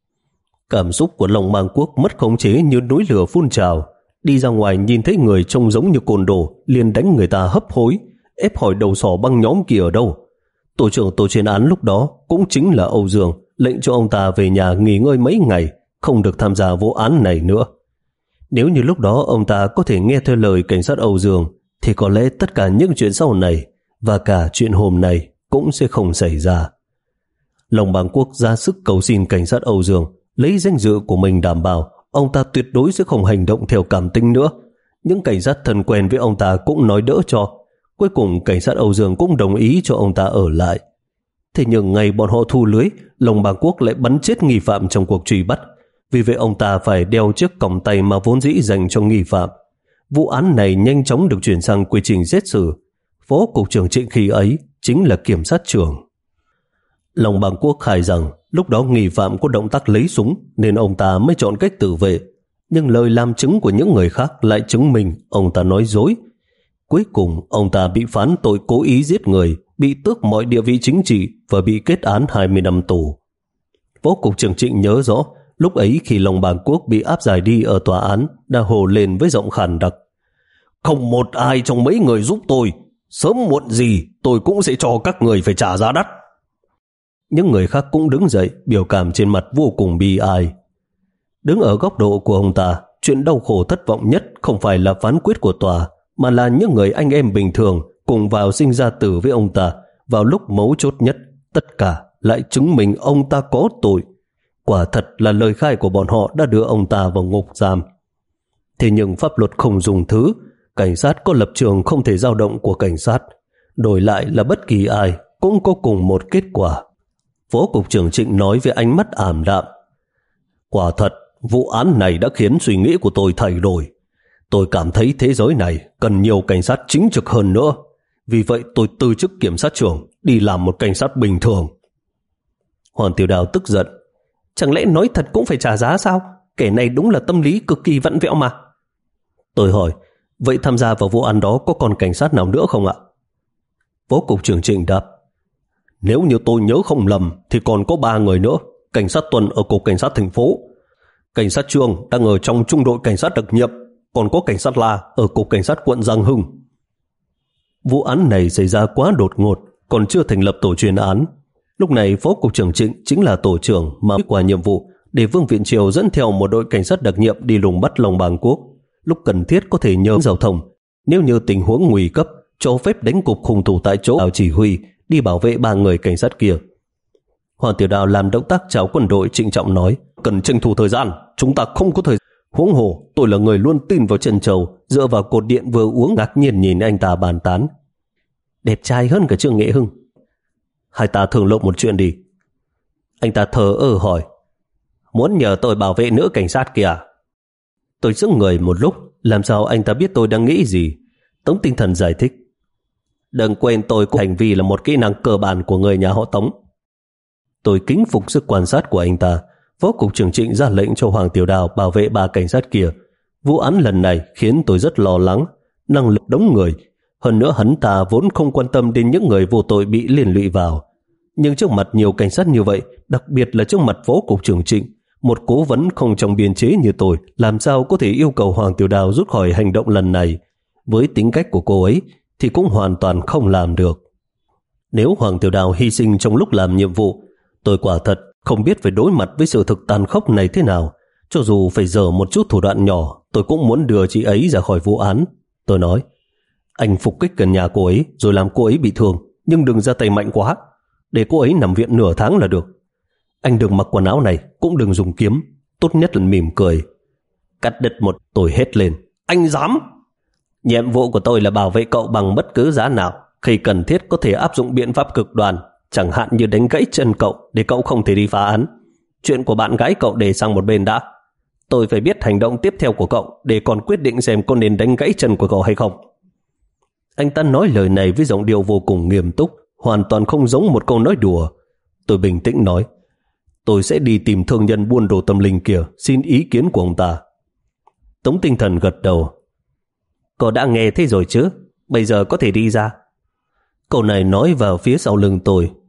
Cảm xúc của Long Bang Quốc mất khống chế như núi lửa phun trào. Đi ra ngoài nhìn thấy người trông giống như côn đồ, liền đánh người ta hấp hối, ép hỏi đầu sỏ băng nhóm kia ở đâu. Tổ trưởng tổ chuyên án lúc đó cũng chính là Âu Dương, lệnh cho ông ta về nhà nghỉ ngơi mấy ngày, không được tham gia vụ án này nữa. Nếu như lúc đó ông ta có thể nghe theo lời cảnh sát Âu Dương, thì có lẽ tất cả những chuyện sau này và cả chuyện hôm nay cũng sẽ không xảy ra. Long Bang Quốc ra sức cầu xin cảnh sát Âu Dương lấy danh dự của mình đảm bảo ông ta tuyệt đối sẽ không hành động theo cảm tính nữa. Những cảnh sát thân quen với ông ta cũng nói đỡ cho. Cuối cùng cảnh sát Âu Dương cũng đồng ý cho ông ta ở lại. Thế nhưng ngày bọn họ thu lưới, Long Bang Quốc lại bắn chết nghi phạm trong cuộc truy bắt. Vì vậy ông ta phải đeo chiếc còng tay mà vốn dĩ dành cho nghi phạm. Vụ án này nhanh chóng được chuyển sang quy trình xét xử. Phó Cục trưởng Trịnh khi ấy chính là kiểm sát trưởng. Long Bang Quốc khai rằng lúc đó nghi phạm có động tác lấy súng nên ông ta mới chọn cách tự vệ. Nhưng lời làm chứng của những người khác lại chứng minh ông ta nói dối. Cuối cùng ông ta bị phán tội cố ý giết người, bị tước mọi địa vị chính trị và bị kết án hai mươi năm tù. Phó Cục trưởng Trịnh nhớ rõ, lúc ấy khi Long Bang Quốc bị áp giải đi ở tòa án, đã hồ lên với giọng khàn đặc, không một ai trong mấy người giúp tôi, sớm muộn gì tôi cũng sẽ cho các người phải trả giá đắt. Những người khác cũng đứng dậy, biểu cảm trên mặt vô cùng bi ai. Đứng ở góc độ của ông ta, chuyện đau khổ thất vọng nhất không phải là phán quyết của tòa, mà là những người anh em bình thường cùng vào sinh ra tử với ông ta vào lúc mấu chốt nhất, tất cả lại chứng minh ông ta có tội. Quả thật là lời khai của bọn họ đã đưa ông ta vào ngục giam. Thế nhưng pháp luật không dùng thứ, cảnh sát có lập trường không thể dao động của cảnh sát, đổi lại là bất kỳ ai cũng có cùng một kết quả. Phó Cục trưởng Trịnh nói với ánh mắt ảm đạm, quả thật, vụ án này đã khiến suy nghĩ của tôi thay đổi. Tôi cảm thấy thế giới này cần nhiều cảnh sát chính trực hơn nữa. Vì vậy tôi từ chức kiểm sát trưởng, đi làm một cảnh sát bình thường. Hoàng Tiểu Đào tức giận, chẳng lẽ nói thật cũng phải trả giá sao? Kẻ này đúng là tâm lý cực kỳ vặn vẹo mà. Tôi hỏi, vậy tham gia vào vụ án đó có còn cảnh sát nào nữa không ạ? Phó Cục trưởng Trịnh đáp, nếu như tôi nhớ không lầm thì còn có ba người nữa. Cảnh sát tuần ở cục cảnh sát thành phố, cảnh sát Trương đang ở trong trung đội cảnh sát đặc nhiệm, còn có cảnh sát La ở cục cảnh sát quận Giang Hưng. Vụ án này xảy ra quá đột ngột, còn chưa thành lập tổ chuyên án. Lúc này Phó Cục trưởng Trịnh chính là tổ trưởng mà qua nhiệm vụ để Vương Viện Triều dẫn theo một đội cảnh sát đặc nhiệm đi lùng bắt Long Bang Quốc. Lúc cần thiết có thể nhớ giao thông, nếu như tình huống nguy cấp cho phép đánh cục hung thủ tại chỗ chỉ huy đi bảo vệ ba người cảnh sát kia. Hoàng Tiểu Đào làm động tác chào quân đội, trịnh trọng nói, cần tranh thủ thời gian, chúng ta không có thời gian. Huống hồ tôi là người luôn tin vào Trần Châu, dựa vào cột điện vừa uống, ngạc nhiên nhìn anh ta bàn tán, đẹp trai hơn cả Trương Nghệ Hưng. Hai ta thương lượng một chuyện đi. Anh ta thờ ơ hỏi, muốn nhờ tôi bảo vệ nữ cảnh sát kìa. Tôi sững người một lúc, làm sao anh ta biết tôi đang nghĩ gì. Tống Tinh Thần giải thích, đừng quên tôi có hành vi là một kỹ năng cơ bản của người nhà họ Tống. Tôi kính phục sức quan sát của anh ta. Phó Cục trưởng Trịnh ra lệnh cho Hoàng Tiểu Đào bảo vệ ba cảnh sát kia. Vụ án lần này khiến tôi rất lo lắng. Năng lực đống người, hơn nữa hắn ta vốn không quan tâm đến những người vô tội bị liên lụy vào. Nhưng trước mặt nhiều cảnh sát như vậy, đặc biệt là trước mặt Phó Cục trưởng Trịnh, Một cố vấn không trong biên chế như tôi làm sao có thể yêu cầu Hoàng Tiểu Đào rút khỏi hành động lần này. Với tính cách của cô ấy thì cũng hoàn toàn không làm được. Nếu Hoàng Tiểu Đào hy sinh trong lúc làm nhiệm vụ, tôi quả thật không biết phải đối mặt với sự thực tàn khốc này thế nào. Cho dù phải dở một chút thủ đoạn nhỏ, tôi cũng muốn đưa chị ấy ra khỏi vụ án. Tôi nói, anh phục kích gần nhà cô ấy rồi làm cô ấy bị thương, nhưng đừng ra tay mạnh quá, để cô ấy nằm viện nửa tháng là được. Anh đừng mặc quần áo này, cũng đừng dùng kiếm, tốt nhất là mỉm cười. Cắt đứt một, tôi hét lên, anh dám? Nhiệm vụ của tôi là bảo vệ cậu bằng bất cứ giá nào, khi cần thiết có thể áp dụng biện pháp cực đoan, chẳng hạn như đánh gãy chân cậu để cậu không thể đi phá án. Chuyện của bạn gái cậu để sang một bên đã. Tôi phải biết hành động tiếp theo của cậu để còn quyết định xem có nên đánh gãy chân của cậu hay không. Anh ta nói lời này với giọng điệu vô cùng nghiêm túc, hoàn toàn không giống một câu nói đùa. Tôi bình tĩnh nói, tôi sẽ đi tìm thương nhân buôn đồ tâm linh kia, xin ý kiến của ông ta. Tống Tinh Thần gật đầu. Cậu đã nghe thế rồi chứ, bây giờ có thể đi ra. Cậu này nói vào phía sau lưng tôi,